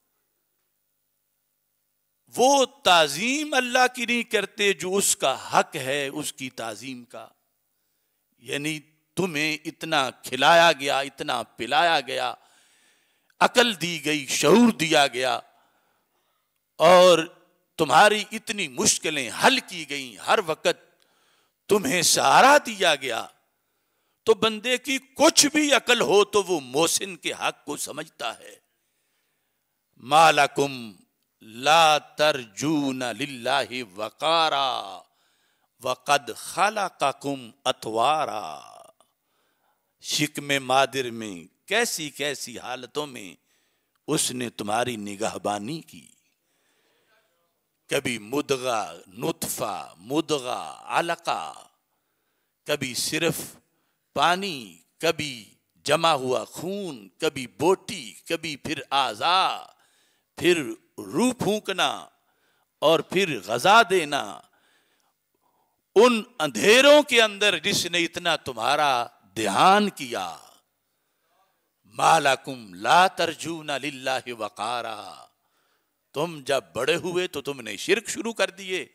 وہ تعظیم اللہ کی نہیں کرتے جو اس کا حق ہے، اس کی تعظیم کا؟ یعنی تمہیں اتنا کھلایا گیا، اتنا پلایا گیا، عقل دی گئی، شعور دیا گیا، اور تمہاری اتنی مشکلیں حل کی گئیں، ہر وقت تمہیں سہارا دیا گیا، تو بندے کی کچھ بھی عقل ہو تو وہ محسن کے حق کو سمجھتا ہے۔ ما لکم لا ترجون للہ وقارا وقد خلقکم اطوارا، شکم مادر میں کیسی کیسی حالتوں میں اس نے تمہاری نگہبانی کی، کبھی مدغہ، نطفہ، مدغہ، علقہ، کبھی صرف پانی، کبھی جمع ہوا خون، کبھی بوٹی، کبھی پھر اعضاء، پھر روح پھونکنا، اور پھر غذا دینا، ان اندھیروں کے اندر جس نے اتنا تمہارا دھیان کیا۔ ما لکم لا ترجون للہ وقارا، تم جب بڑے ہوئے تو تم نے شرک شروع کر دیے۔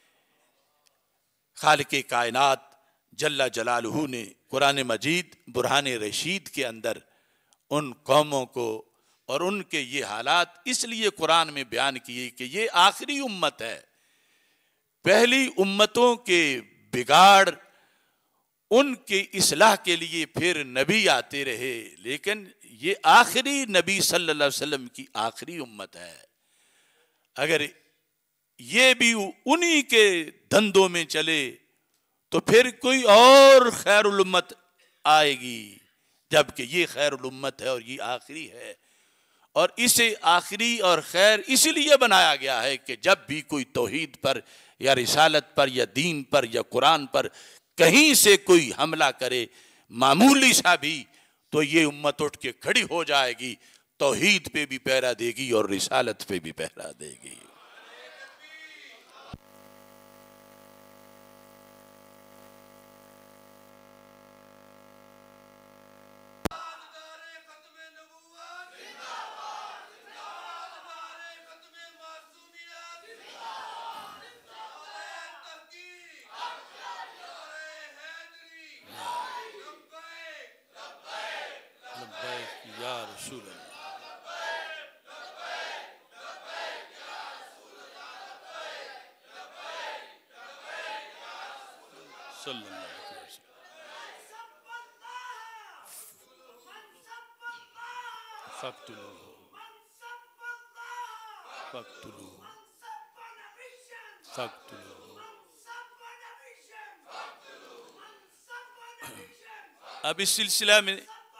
خالق کائنات جل جلالہ نے قرآن مجید برہان رشید کے اندر ان قوموں کو اور ان کے یہ حالات اس لیے قرآن میں بیان کیے کہ یہ آخری امت ہے. پہلی امتوں کے بگاڑ ان کی اصلاح کے لیے پھر نبی آتے رہے، لیکن یہ آخری نبی صلی اللہ علیہ وسلم کی آخری امت ہے. اگر یہ بھی انہی کے دھندوں میں چلے تو پھر کوئی اور خیر الامت آئے گی، جبکہ یہ خیر الامت ہے اور یہ آخری ہے. اور اسے آخری اور خیر اسی لیے بنایا گیا ہے کہ جب بھی کوئی توحید پر یا رسالت پر یا دین پر یا قرآن پر کہیں سے کوئی حملہ کرے معمولی سا بھی، تو یہ امت اٹھ کے کھڑی ہو جائے گی، توحید پہ بھی پہرا دے گی اور رسالت پہ بھی پہرا دے گی. یا رسول اللہ صلی اللہ علیہ وسلم. فاقتلوه فاقتلوه فاقتلوه. اب اس سلسلہ میں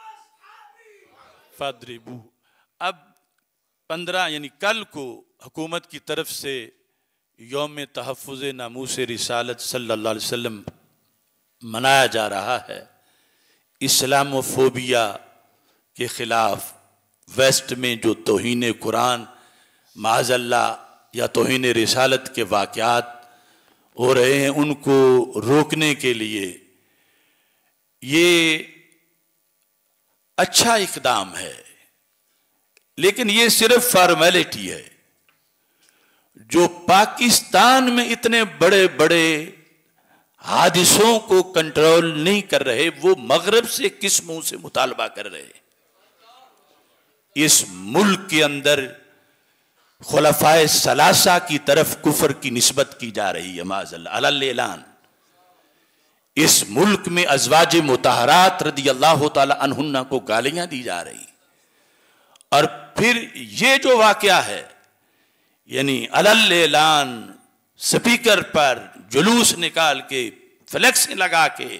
فاضربوه، اب 15 یعنی کل کو حکومت کی طرف سے یوم تحفظ ناموس رسالت صلی اللہ علیہ وسلم منایا جا رہا ہے. اسلاموفوبیا کے خلاف ویسٹ میں جو توہین قرآن معاذ اللہ یا توہین رسالت کے واقعات ہو رہے ہیں، ان کو روکنے کے لیے یہ اچھا اقدام ہے، لیکن یہ صرف فارمیلٹی ہے. جو پاکستان میں اتنے بڑے بڑے حادثوں کو کنٹرول نہیں کر رہے، وہ مغرب سے کس منہ سے مطالبہ کر رہے؟ اس ملک کے اندر خلفائے ثلاثہ کی طرف کفر کی نسبت کی جا رہی ہے معاذ اللہ علی الاعلان. اس ملک میں ازواج مطہرات رضی اللہ تعالی عنہن کو گالیاں دی جا رہی، اور پھر یہ جو واقعہ ہے یعنی علی الاعلان سپیکر پر جلوس نکال کے فلیکس لگا کے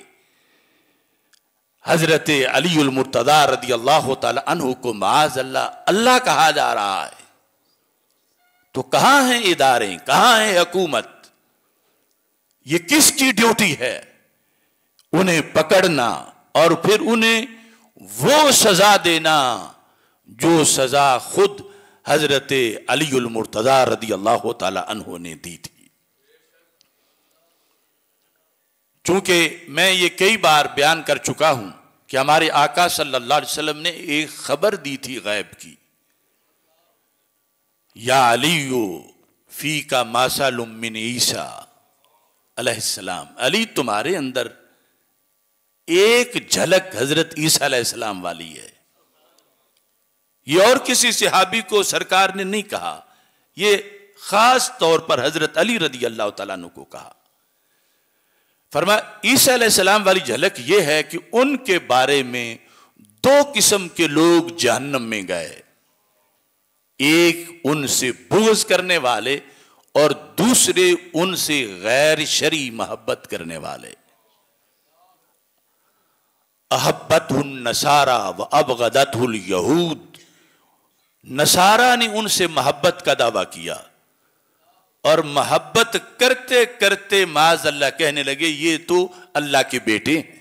حضرت علی المرتضی رضی اللہ تعالی عنہ کو معاذ اللہ اللہ کہا جا رہا ہے، تو کہاں ہیں ادارے، کہاں ہے حکومت؟ یہ کس کی ڈیوٹی ہے؟ انہیں پکڑنا اور پھر انہیں وہ سزا دینا جو سزا خود حضرت علی المرتضی رضی اللہ تعالی عنہ نے دی تھی. چونکہ میں یہ کئی بار بیان کر چکا ہوں کہ ہمارے آقا صلی اللہ علیہ وسلم نے ایک خبر دی تھی غیب کی، یا علی فیکا مثل من عیسیٰ علیہ السلام، علی تمہارے اندر ایک جھلک حضرت عیسیٰ علیہ السلام والی ہے. یہ اور کسی صحابی کو سرکار نے نہیں کہا، یہ خاص طور پر حضرت علی رضی اللہ تعالیٰ عنہ کو کہا. فرمایا عیسیٰ علیہ السلام والی جھلک یہ ہے کہ ان کے بارے میں 2 قسم کے لوگ جہنم میں گئے، ایک ان سے بغض کرنے والے اور دوسرے ان سے غیر شرعی محبت کرنے والے. احبتہ النصارى وابغضتہ الیہود، نصارہ نے ان سے محبت کا دعویٰ کیا اور محبت کرتے کرتے معاذ اللہ کہنے لگے یہ تو اللہ کے بیٹے ہیں،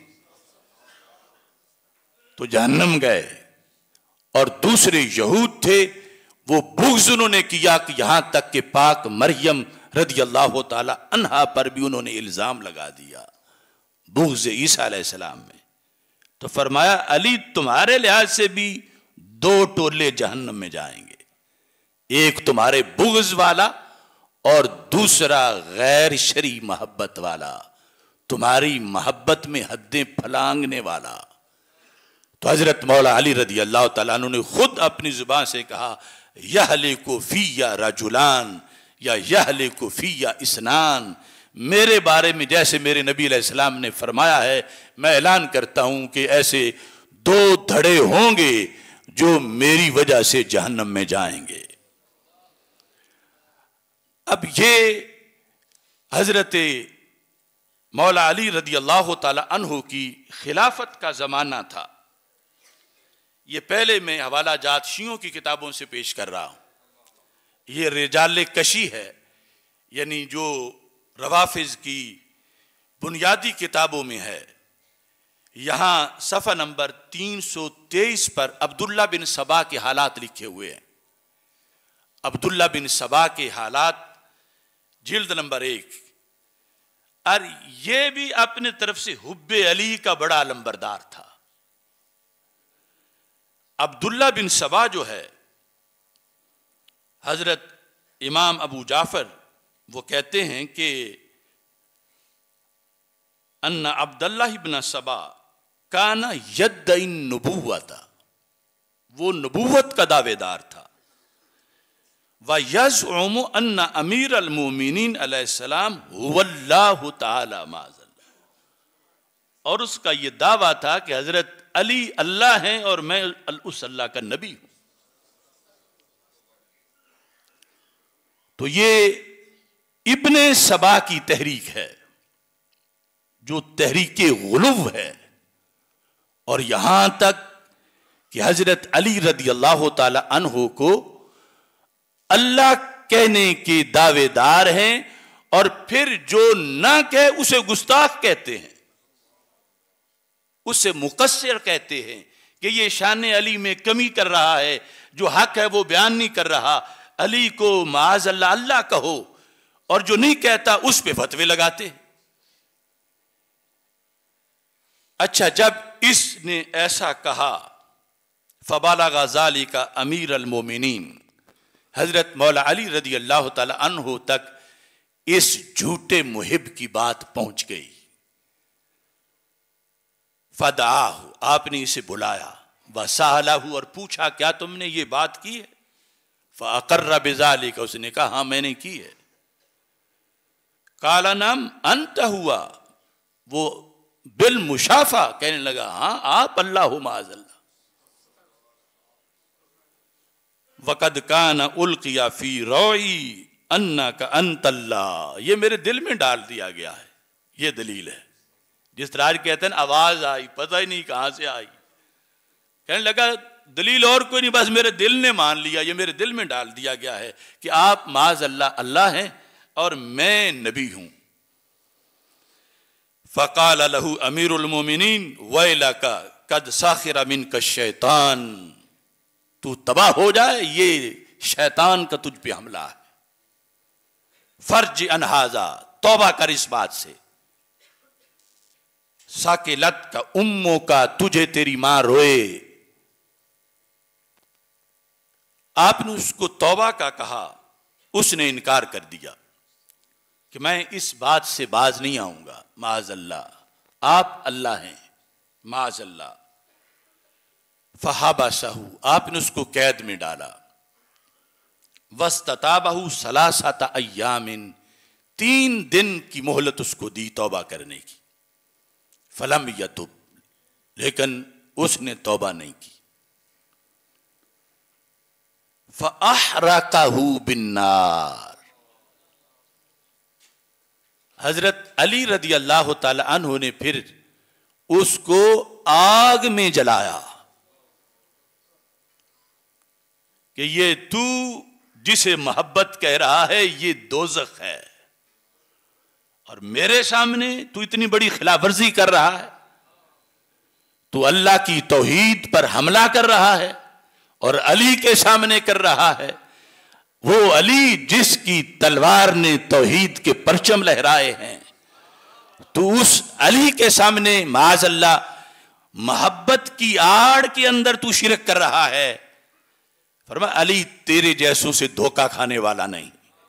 تو جہنم گئے. اور دوسرے یہود تھے، وہ بغض انہوں نے کیا کہ یہاں تک کہ پاک مریم رضی اللہ تعالی عنہا پر بھی انہوں نے الزام لگا دیا بغض عیسیٰ علیہ السلام میں. تو فرمایا علی تمہارے لحاظ سے بھی 2 ٹولے جہنم میں جائیں گے، ایک تمہارے بغض والا اور دوسرا غیر شرعی محبت والا، تمہاری محبت میں حدیں پھلانگنے والا. تو حضرت مولا علی رضی اللہ تعالیٰ عنہ نے خود اپنی زبان سے کہا یہلک فی رجلان یا یہلک فی اثنان، میرے بارے میں جیسے میرے نبی علیہ السلام نے فرمایا ہے، میں اعلان کرتا ہوں کہ ایسے 2 دھڑے ہوں گے جو میری وجہ سے جہنم میں جائیں گے۔ اب یہ حضرت مولا علی رضی اللہ تعالی عنہ کی خلافت کا زمانہ تھا۔ یہ پہلے میں حوالہ جات شیعوں کی کتابوں سے پیش کر رہا ہوں۔ یہ رجال کشی ہے، یعنی جو روافض کی بنیادی کتابوں میں ہے۔ یہاں صفحہ نمبر 323 پر عبداللہ بن سبا کے حالات لکھے ہوئے ہیں۔ عبداللہ بن سبا کے حالات جلد نمبر 1۔ اور یہ بھی اپنے طرف سے حب علی کا بڑا علمبردار تھا۔ عبداللہ بن سبا جو ہے، حضرت امام ابو جعفر وہ کہتے ہیں کہ ان عبداللہ بن سبا کان یدعی النبوۃ، وہ نبوت کا دعوے دار تھا۔ وَيَزْعُمُ أَنَّ أَمِيرَ الْمُؤْمِنِينَ علیہ السلام هُوَ اللَّهُ تعالی معاذ اللہ، اور اس کا یہ دعویٰ تھا کہ حضرت علی اللہ ہیں اور میں اس اللہ کا نبی ہوں۔ تو یہ ابن سبا کی تحریک ہے جو تحریک غلو ہے، اور یہاں تک کہ حضرت علی رضی اللہ تعالی عنہ کو اللہ کہنے کے دعوے دار ہیں، اور پھر جو نہ کہے اسے گستاخ کہتے ہیں، اسے مقصر کہتے ہیں کہ یہ شان علی میں کمی کر رہا ہے، جو حق ہے وہ بیان نہیں کر رہا، علی کو معاذ اللہ اللہ کہو، اور جو نہیں کہتا اس پہ فتوے لگاتے ہیں۔ اچھا، جب اس نے ایسا کہا فبلغ ذلک امیر المومنین، حضرت مولا علی رضی اللہ تعالی عنہ تک اس جھوٹے محب کی بات پہنچ گئی۔ فدعاہ، آپ نے اسے بلایا، وسالہ، اور پوچھا کیا تم نے یہ بات کی ہے؟ فاقر بذالک، اس نے کہا ہاں میں نے کی ہے۔ قال نعم انت ہوا، وہ بالمشافہ کہنے لگا ہاں آپ اللہ معاذ اللہ۔ وقد کان القی فی روعی انک انت اللہ، یہ میرے دل میں ڈال دیا گیا ہے، یہ دلیل ہے۔ جس طرح کہتے ہیں آواز آئی، پتہ ہی نہیں کہاں سے آئی، کہنے لگا دلیل اور کوئی نہیں، بس میرے دل نے مان لیا، یہ میرے دل میں ڈال دیا گیا ہے کہ آپ معاذ اللہ اللہ ہیں اور میں نبی ہوں۔ فقال له امیر المومنین ویلک قد سخر منک الشیطان، تو تباہ ہو جائے، یہ شیطان کا تجھ پہ حملہ ہے۔ فرج عن ھذا، توبہ کر اس بات سے۔ ساکلت کا اموں کا، تجھے تیری ماں روئے۔ آپ نے اس کو توبہ کا کہا، اس نے انکار کر دیا کہ میں اس بات سے باز نہیں آؤں گا، معاذ اللہ، آپ اللہ ہیں، معاذ اللہ۔ فحبسہ، آپ نے اس کو قید میں ڈالا۔ واستتابہ ثلاثۃ ایام، 3 دن کی مہلت اس کو دی توبہ کرنے کی۔ فلم یتب، لیکن اس نے توبہ نہیں کی۔ فاحرقہ بالنار، حضرت علی رضی اللہ تعالی عنہ نے پھر اس کو آگ میں جلایا کہ یہ تو جسے محبت کہہ رہا ہے یہ دوزخ ہے، اور میرے سامنے تو اتنی بڑی خلاف ورزی کر رہا ہے، تو اللہ کی توحید پر حملہ کر رہا ہے اور علی کے سامنے کر رہا ہے، وہ علی جس کی تلوار نے توحید کے پرچم لہرائے ہیں، تو اس علی کے سامنے معاذ اللہ محبت کی آڑ کے اندر تو شرک کر رہا ہے۔ فرمایا علی تیرے جیسوں سے دھوکہ کھانے والا نہیں۔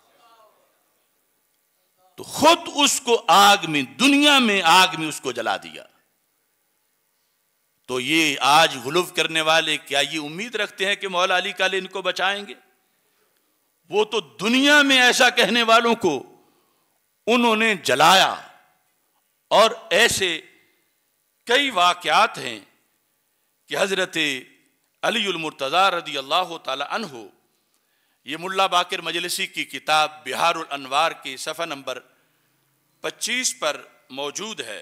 تو خود اس کو آگ میں، دنیا میں آگ میں اس کو جلا دیا۔ تو یہ آج غلو کرنے والے کیا یہ امید رکھتے ہیں کہ مولا علی کل ان کو بچائیں گے؟ وہ تو دنیا میں ایسا کہنے والوں کو انہوں نے جلایا. اور ایسے کئی واقعات ہیں کہ حضرت علی المرتضیٰ رضی اللہ تعالی عنہ، یہ ملا باقر مجلسی کی کتاب بہار الانوار کے صفحہ نمبر 25 پر موجود ہے.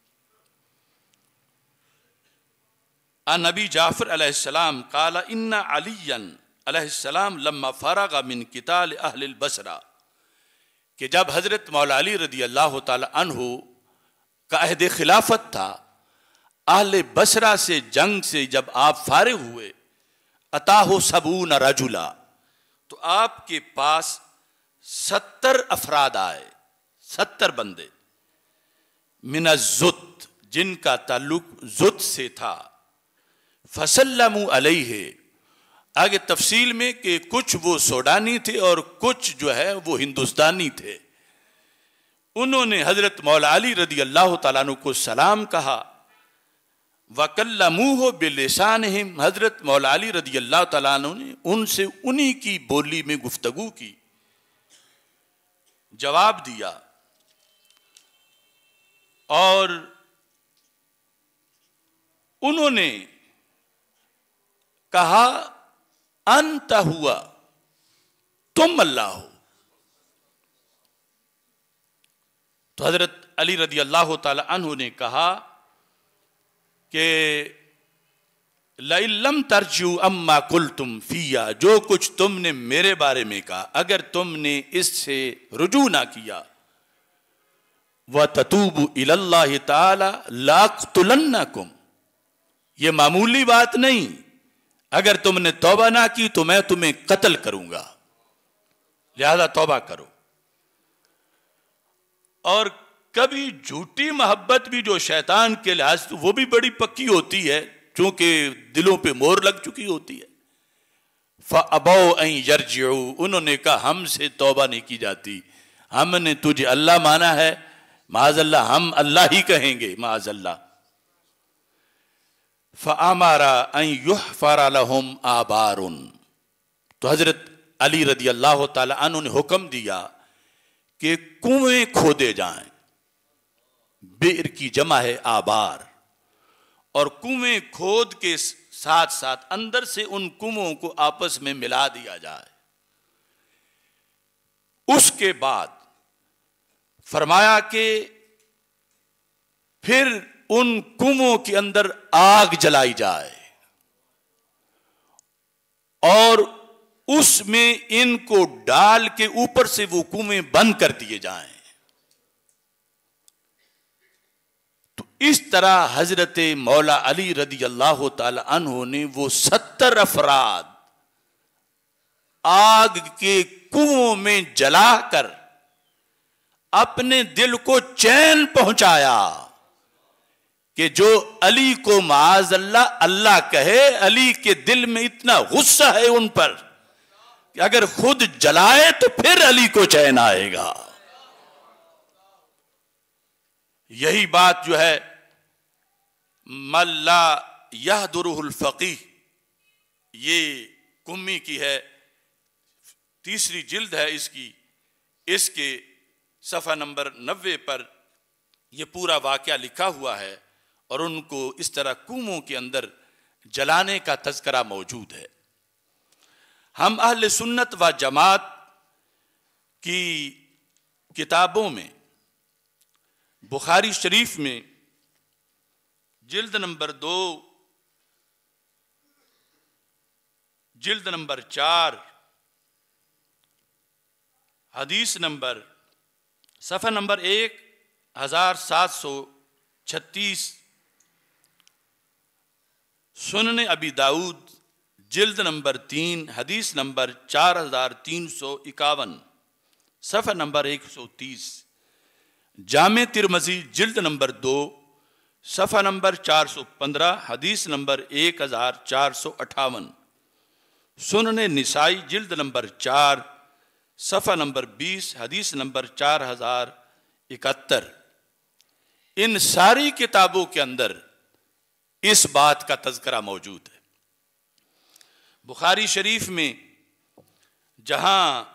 ان نبی جعفر علیہ السلام قال ان علی علیہ السلام لما فرغ من قتال اہل البصرہ، کہ جب حضرت مولا علی رضی اللہ تعالی عنہ کا عہد خلافت تھا، اہل بصرہ سے جنگ سے جب آپ فارغ ہوئے، اتاہ 70 رجلا، تو آپ کے پاس 70 افراد آئے، 70 بندے، من الزت، جن کا تعلق زت سے تھا. فسلموا علیہ، آگے تفصیل میں کہ کچھ وہ سوڈانی تھے اور کچھ جو ہے وہ ہندوستانی تھے. انہوں نے حضرت مولا علی رضی اللہ تعالیٰ عنہ کو سلام کہا. وَكَلَّمُوهُ بِلِسَانِهِمْ، حضرت مولا علی رضی اللہ تعالیٰ عنہ نے ان سے انہی کی بولی میں گفتگو کی، جواب دیا. اور انہوں نے کہا انت ہوا، تم اللہ ہو. تو حضرت علی رضی اللہ تعالی عنہ نے کہا کہ لَإِن لَمْ تَرْجِعُوا أَمَّا قُلْتُمْ فِيَّا، جو کچھ تم نے میرے بارے میں کہا اگر تم نے اس سے رجوع نہ کیا، وَتَتُوبُوا إِلَى اللَّهِ تَعَالَى لَأَقْتُلَنَّكُمْ، یہ معمولی بات نہیں، اگر تم نے توبہ نہ کی تو میں تمہیں قتل کروں گا، لہذا توبہ کرو. اور کبھی جھوٹی محبت بھی جو شیطان کے لحاظ سے وہ بھی بڑی پکی ہوتی ہے، چونکہ دلوں پہ مور لگ چکی ہوتی ہے. فَأَبَوْا أَن يَرْجِعُوا، انہوں نے کہا ہم سے توبہ نہیں کی جاتی، ہم نے تجھے اللہ مانا ہے، معاذ اللہ ہم اللہ ہی کہیں گے، معاذ اللہ. فَأَمَرَ أَن يُحْفَرَ لَهُمْ آبَارٌ، تو حضرت علی رضی اللہ تعالی عنہ نے حکم دیا کہ کنویں کھودے جائیں. بئر کی جمع ہے آبار، اور کنویں کھود کے ساتھ ساتھ اندر سے ان کنووں کو آپس میں ملا دیا جائے. اس کے بعد فرمایا کہ پھر ان کنووں کے اندر آگ جلائی جائے اور اس میں ان کو ڈال کے اوپر سے وہ کنویں بند کر دیے جائیں. تو اس طرح حضرت مولا علی رضی اللہ تعالی عنہ نے وہ 70 افراد آگ کے کنووں میں جلا کر اپنے دل کو چین پہنچایا کہ جو علی کو معاذ اللہ اللہ کہے، علی کے دل میں اتنا غصہ ہے ان پر کہ اگر خود جلائے تو پھر علی کو چین آئے گا. یہی بات جو ہے مَن لَا يَحْضُرُهُ الْفَقِيهُ، یہ کمی کی ہے، 3 جلد ہے اس کی، اس کے صفحہ نمبر 90 پر یہ پورا واقعہ لکھا ہوا ہے اور ان کو اس طرح کنووں کے اندر جلانے کا تذکرہ موجود ہے. ہم اہل سنت و جماعت کی کتابوں میں بخاری شریف میں جلد نمبر 2 جلد نمبر 4 حدیث نمبر صفحہ نمبر 1736، سنن ابی داؤد جلد نمبر 3 حدیث نمبر 4351، صفحہ نمبر 130، جامع ترمذی جلد نمبر 2 صفحہ نمبر 415 حدیث نمبر 1458، سنن نسائی جلد نمبر 4 صفحہ نمبر 20 حدیث نمبر 4071. ان ساری کتابوں کے اندر اس بات کا تذکرہ موجود ہے۔ بخاری شریف میں جہاں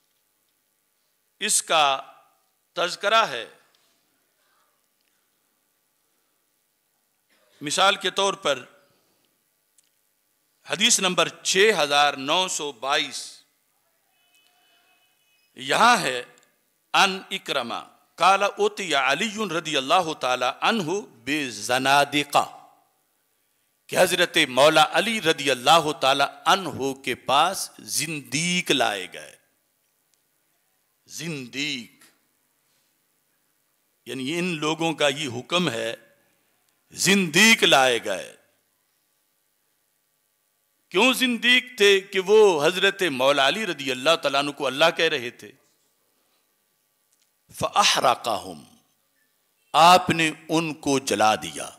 اس کا تذکرہ ہے، مثال کے طور پر حدیث نمبر 6922 یہاں ہے، ان اکرمہ قال اوتی علی رضی اللہ تعالی عنہ بزنادقہ، کہ حضرت مولا علی رضی اللہ تعالی عنہ کے پاس زندیق لائے گئے۔ زندیق یعنی ان لوگوں کا یہ حکم ہے، زندیق لائے گئے۔ کیوں زندیق تھے؟ کہ وہ حضرت مولا علی رضی اللہ تعالیٰ عنہ کو اللہ کہہ رہے تھے۔ فَأَحْرَقَهُمْ، آپ نے ان کو جلا دیا۔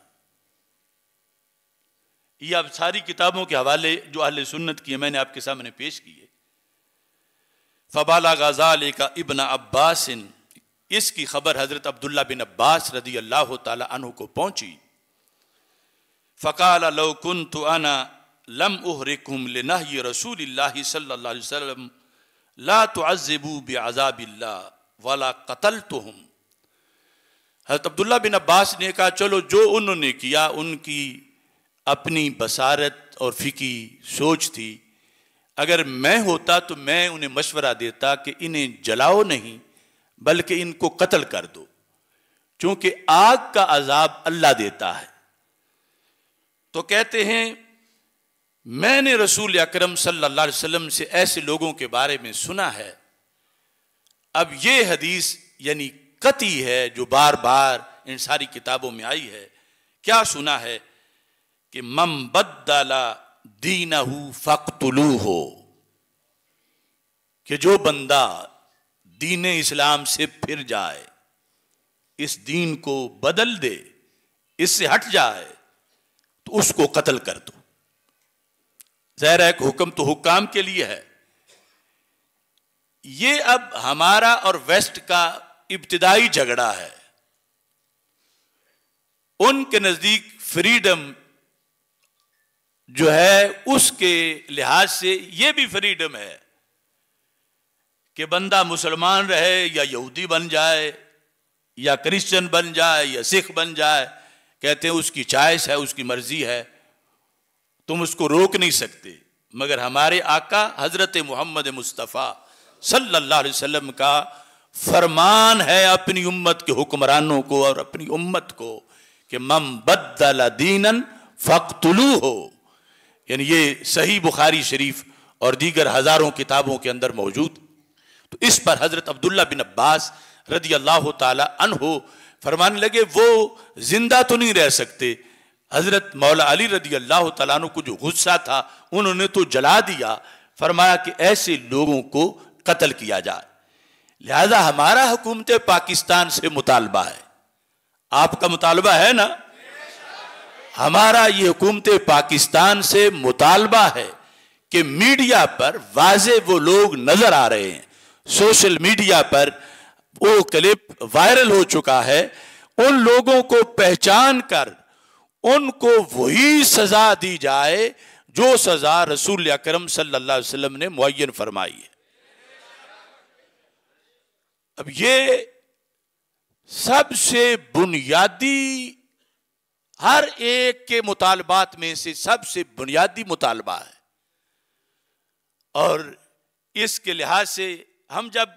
یہ اب ساری کتابوں کے حوالے جو اہل سنت کی ہیں میں نے آپ کے سامنے پیش کیے۔ فَبَلَغَ ذَلِكَ ابن عباس، اس کی خبر حضرت عبداللہ بن عباس رضی اللہ تعالی عنہ کو پہنچی۔ فَقَالَ لَوْ كُنْتُ أَنَا لَمْ أُحْرِقْهُمْ لِنَهْيِ رَسُولِ اللَّهِ صلی اللہ علیہ وسلم لَا تُعَذِّبُوا بِعَذَابِ اللَّهِ وَلَا قَتَلْتُهُمْ۔ حضرت عبداللہ بن عباس نے کہا چلو جو انہوں نے کیا ان کی اپنی بصارت اور فقہی سوچ تھی، اگر میں ہوتا تو میں انہیں مشورہ دیتا کہ انہیں جلاؤ نہیں بلکہ ان کو قتل کر دو، چونکہ آگ کا عذاب اللہ دیتا ہے۔ تو کہتے ہیں میں نے رسول اکرم صلی اللہ علیہ وسلم سے ایسے لوگوں کے بارے میں سنا ہے۔ اب یہ حدیث یعنی قطعی ہے جو بار بار ان ساری کتابوں میں آئی ہے۔ کیا سنا ہے؟ کہ من بدل دینہ فاقتلوہ، کہ جو بندہ دین اسلام سے پھر جائے، اس دین کو بدل دے، اس سے ہٹ جائے، تو اس کو قتل کر دو۔ ظاہر ہے کہ حکم تو حکام کے لیے ہے۔ یہ اب ہمارا اور ویسٹ کا ابتدائی جھگڑا ہے۔ ان کے نزدیک فریڈم جو ہے اس کے لحاظ سے یہ بھی فریڈم ہے کہ بندہ مسلمان رہے یا یہودی بن جائے یا کرسچن بن جائے یا سکھ بن جائے، کہتے ہیں اس کی چوائس ہے، اس کی مرضی ہے، تم اس کو روک نہیں سکتے۔ مگر ہمارے آقا حضرت محمد مصطفیٰ صلی اللہ علیہ وسلم کا فرمان ہے اپنی امت کے حکمرانوں کو اور اپنی امت کو کہ من بدل دینا فاقتلوہ، یعنی یہ صحیح بخاری شریف اور دیگر ہزاروں کتابوں کے اندر موجود۔ تو اس پر حضرت عبداللہ بن عباس رضی اللہ تعالی عنہ فرمانے لگے وہ زندہ تو نہیں رہ سکتے۔ حضرت مولا علی رضی اللہ تعالیٰ عنہ کو جو غصہ تھا انہوں نے تو جلا دیا۔ فرمایا کہ ایسے لوگوں کو قتل کیا جائے۔ لہذا ہمارا حکومت پاکستان سے مطالبہ ہے، آپ کا مطالبہ ہے نا؟ ہمارا یہ حکومت پاکستان سے مطالبہ ہے کہ میڈیا پر واضح وہ لوگ نظر آ رہے ہیں، سوشل میڈیا پر وہ کلپ وائرل ہو چکا ہے، ان لوگوں کو پہچان کر ان کو وہی سزا دی جائے جو سزا رسول اکرم صلی اللہ علیہ وسلم نے معین فرمائی ہے۔ اب یہ سب سے بنیادی، ہر ایک کے مطالبات میں سے سب سے بنیادی مطالبہ ہے، اور اس کے لحاظ سے ہم جب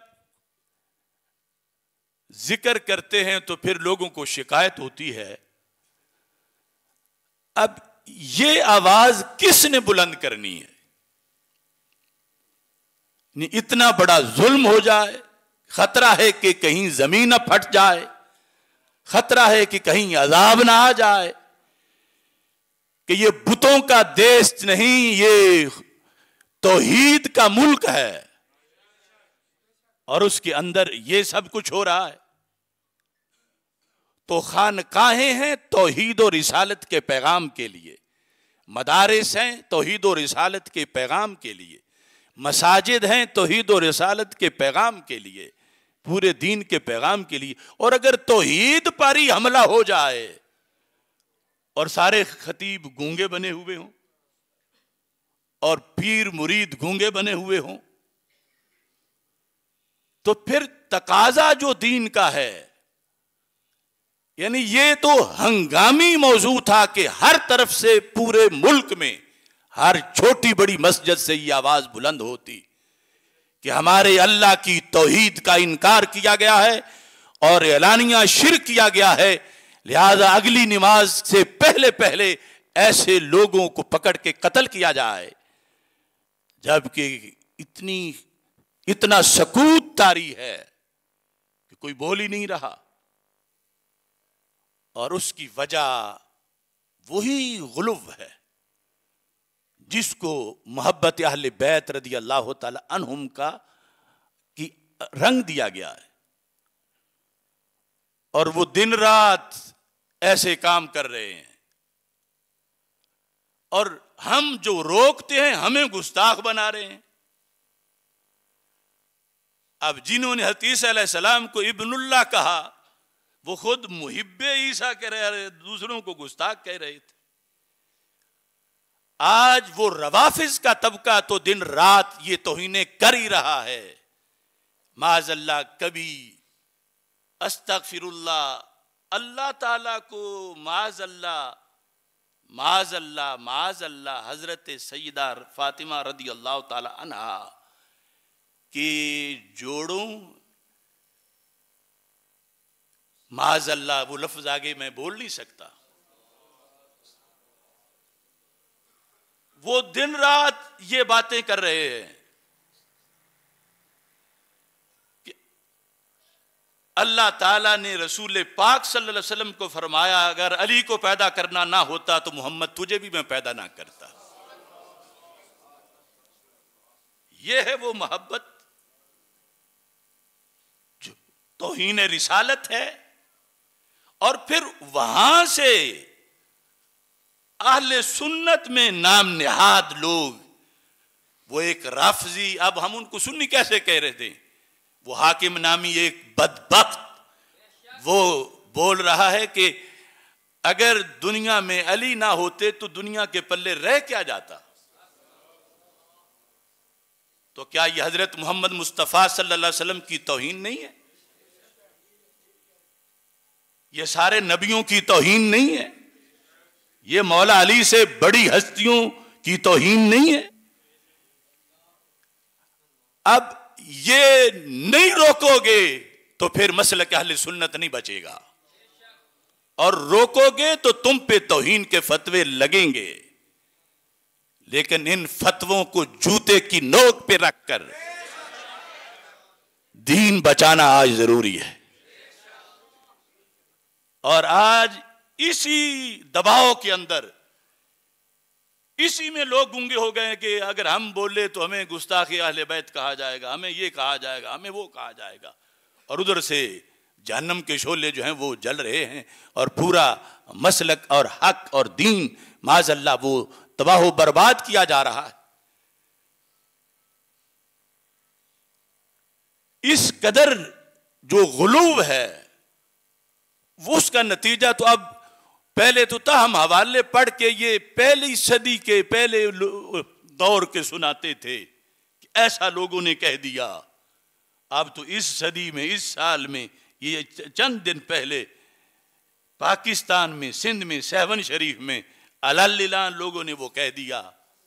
ذکر کرتے ہیں تو پھر لوگوں کو شکایت ہوتی ہے، اب یہ آواز کس نے بلند کرنی ہے؟ اتنا بڑا ظلم ہو جائے، خطرہ ہے کہ کہیں زمین نہ پھٹ جائے، خطرہ ہے کہ کہیں عذاب نہ آ جائے، کہ یہ بتوں کا دیش نہیں، یہ توحید کا ملک ہے، اور اس کے اندر یہ سب کچھ ہو رہا ہے۔ تو خانقاہیں ہیں توحید و رسالت کے پیغام کے لیے، مدارس ہیں توحید و رسالت کے پیغام کے لیے، مساجد ہیں توحید و رسالت کے پیغام کے لیے، پورے دین کے پیغام کے لیے۔ اور اگر توحید پر ہی حملہ ہو جائے اور سارے خطیب گونگے بنے ہوئے ہوں اور پیر مرید گونگے بنے ہوئے ہوں، تو پھر تقاضا جو دین کا ہے، یعنی یہ تو ہنگامی موضوع تھا کہ ہر طرف سے پورے ملک میں ہر چھوٹی بڑی مسجد سے یہ آواز بلند ہوتی کہ ہمارے اللہ کی توحید کا انکار کیا گیا ہے اور اعلانیہ شرک کیا گیا ہے، لہذا اگلی نماز سے پہلے پہلے ایسے لوگوں کو پکڑ کے قتل کیا جائے، جبکہ اتنا سکوت طاری ہے کہ کوئی بول ہی نہیں رہا، اور اس کی وجہ وہی غلو ہے جس کو محبت اہل بیت رضی اللہ تعالی عنہم کی رنگ دیا گیا ہے، اور وہ دن رات ایسے کام کر رہے ہیں، اور ہم جو روکتے ہیں ہمیں گستاخ بنا رہے ہیں۔ اب جنہوں نے حضرت عیسیٰ علیہ السلام کو ابن اللہ کہا، وہ خود محب عیسیٰ کہہ رہے، دوسروں کو گستاخ کہہ رہے تھے۔ آج وہ روافض کا طبقہ تو دن رات یہ توہینیں کر ہی رہا ہے، معاذ اللہ کبھی استغفر اللہ، اللہ تعالیٰ کو معاذ اللہ معاذ اللہ معاذ اللہ حضرت سیدہ فاطمہ رضی اللہ تعالی عنہا کہ جوڑوں، معاذ اللہ وہ لفظ آگے میں بول نہیں سکتا، وہ دن رات یہ باتیں کر رہے ہیں کہ اللہ تعالیٰ نے رسول پاک صلی اللہ علیہ وسلم کو فرمایا اگر علی کو پیدا کرنا نہ ہوتا تو محمد تجھے بھی میں پیدا نہ کرتا۔ یہ ہے وہ محبت جو توہین رسالت ہے، اور پھر وہاں سے اہل سنت میں نام نہاد لوگ، وہ ایک رافضی، اب ہم ان کو سنی کیسے کہہ رہے تھے، وہ حاکم نامی ایک بدبخت، وہ بول رہا ہے کہ اگر دنیا میں علی نہ ہوتے تو دنیا کے پلے رہ کیا جاتا۔ تو کیا یہ حضرت محمد مصطفیٰ صلی اللہ علیہ وسلم کی توہین نہیں ہے؟ یہ سارے نبیوں کی توہین نہیں ہے؟ یہ مولا علی سے بڑی ہستیوں کی توہین نہیں ہے؟ اب یہ نہیں روکو گے تو پھر مسلک اہل سنت نہیں بچے گا، اور روکو گے تو تم پہ توہین کے فتوے لگیں گے، لیکن ان فتووں کو جوتے کی نوک پہ رکھ کر دین بچانا آج ضروری ہے۔ اور آج اسی دباؤ کے اندر، اسی میں لوگ گونگے ہو گئے کہ اگر ہم بولے تو ہمیں گستاخ اہل بیت کہا جائے گا، ہمیں یہ کہا جائے گا، ہمیں وہ کہا جائے گا، اور ادھر سے جہنم کے شعلے جو ہیں وہ جل رہے ہیں، اور پورا مسلک اور حق اور دین معاذ اللہ وہ تباہ و برباد کیا جا رہا ہے۔ اس قدر جو غلو ہے وہ اس کا نتیجہ تو اب پہلے تو تھا، ہم حوالے پڑھ کے یہ پہلی صدی کے پہلے دور کے سناتے تھے کہ ایسا لوگوں نے کہہ دیا۔ اب تو اس صدی میں، اس سال میں، یہ چند دن پہلے پاکستان میں، سندھ میں، سیون شریف میں علاللان لوگوں نے وہ کہہ دیا۔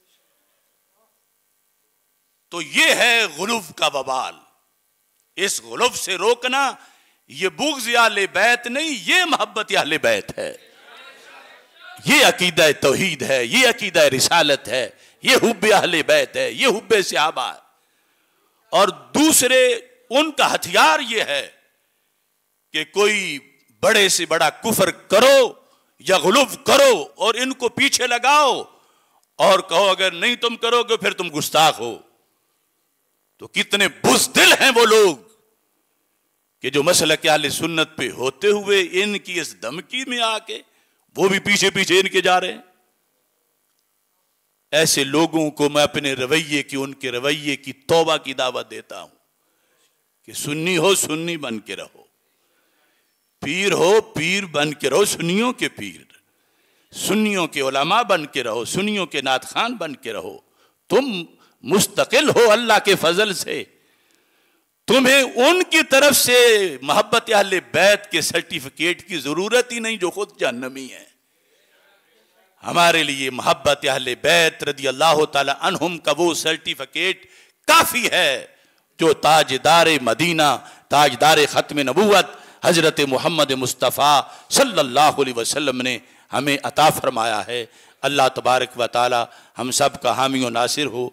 تو یہ ہے غلو کا وبال۔ اس غلو سے روکنا یہ بغض اہل بیت نہیں، یہ محبت اہل بیت ہے، یہ عقیدہ توحید ہے، یہ عقیدہ رسالت ہے، یہ حب اہل بیت ہے، یہ حب صحابہ ہے۔ اور دوسرے ان کا ہتھیار یہ ہے کہ کوئی بڑے سے بڑا کفر کرو یا غلو کرو اور ان کو پیچھے لگاؤ اور کہو اگر نہیں تم کرو گے پھر تم گستاخ ہو۔ تو کتنے بزدل ہیں وہ لوگ کہ جو مسلک اہل سنت پہ ہوتے ہوئے ان کی اس دھمکی میں آ کے وہ بھی پیچھے پیچھے ان کے جا رہے ہیں۔ ایسے لوگوں کو میں اپنے رویے کی، ان کے رویے کی توبہ کی دعوت دیتا ہوں کہ سنی ہو سنی بن کے رہو، پیر ہو پیر بن کے رہو، سنیوں کے پیر، سنیوں کے علماء بن کے رہو، سنیوں کے نعت خوان بن کے رہو، تم مستقل ہو اللہ کے فضل سے، تمہیں ان کی طرف سے محبت اہل بیت کے سرٹیفکیٹ کی ضرورت ہی نہیں جو خود جہنمی ہیں۔ ہمارے لیے محبت اہل بیت رضی اللہ تعالی عنہم کا وہ سرٹیفکیٹ کافی ہے جو تاجدار مدینہ، تاجدار ختم نبوت حضرت محمد مصطفیٰ صلی اللہ علیہ وسلم نے ہمیں عطا فرمایا ہے۔ اللہ تبارک و تعالی ہم سب کا حامی و ناصر ہو۔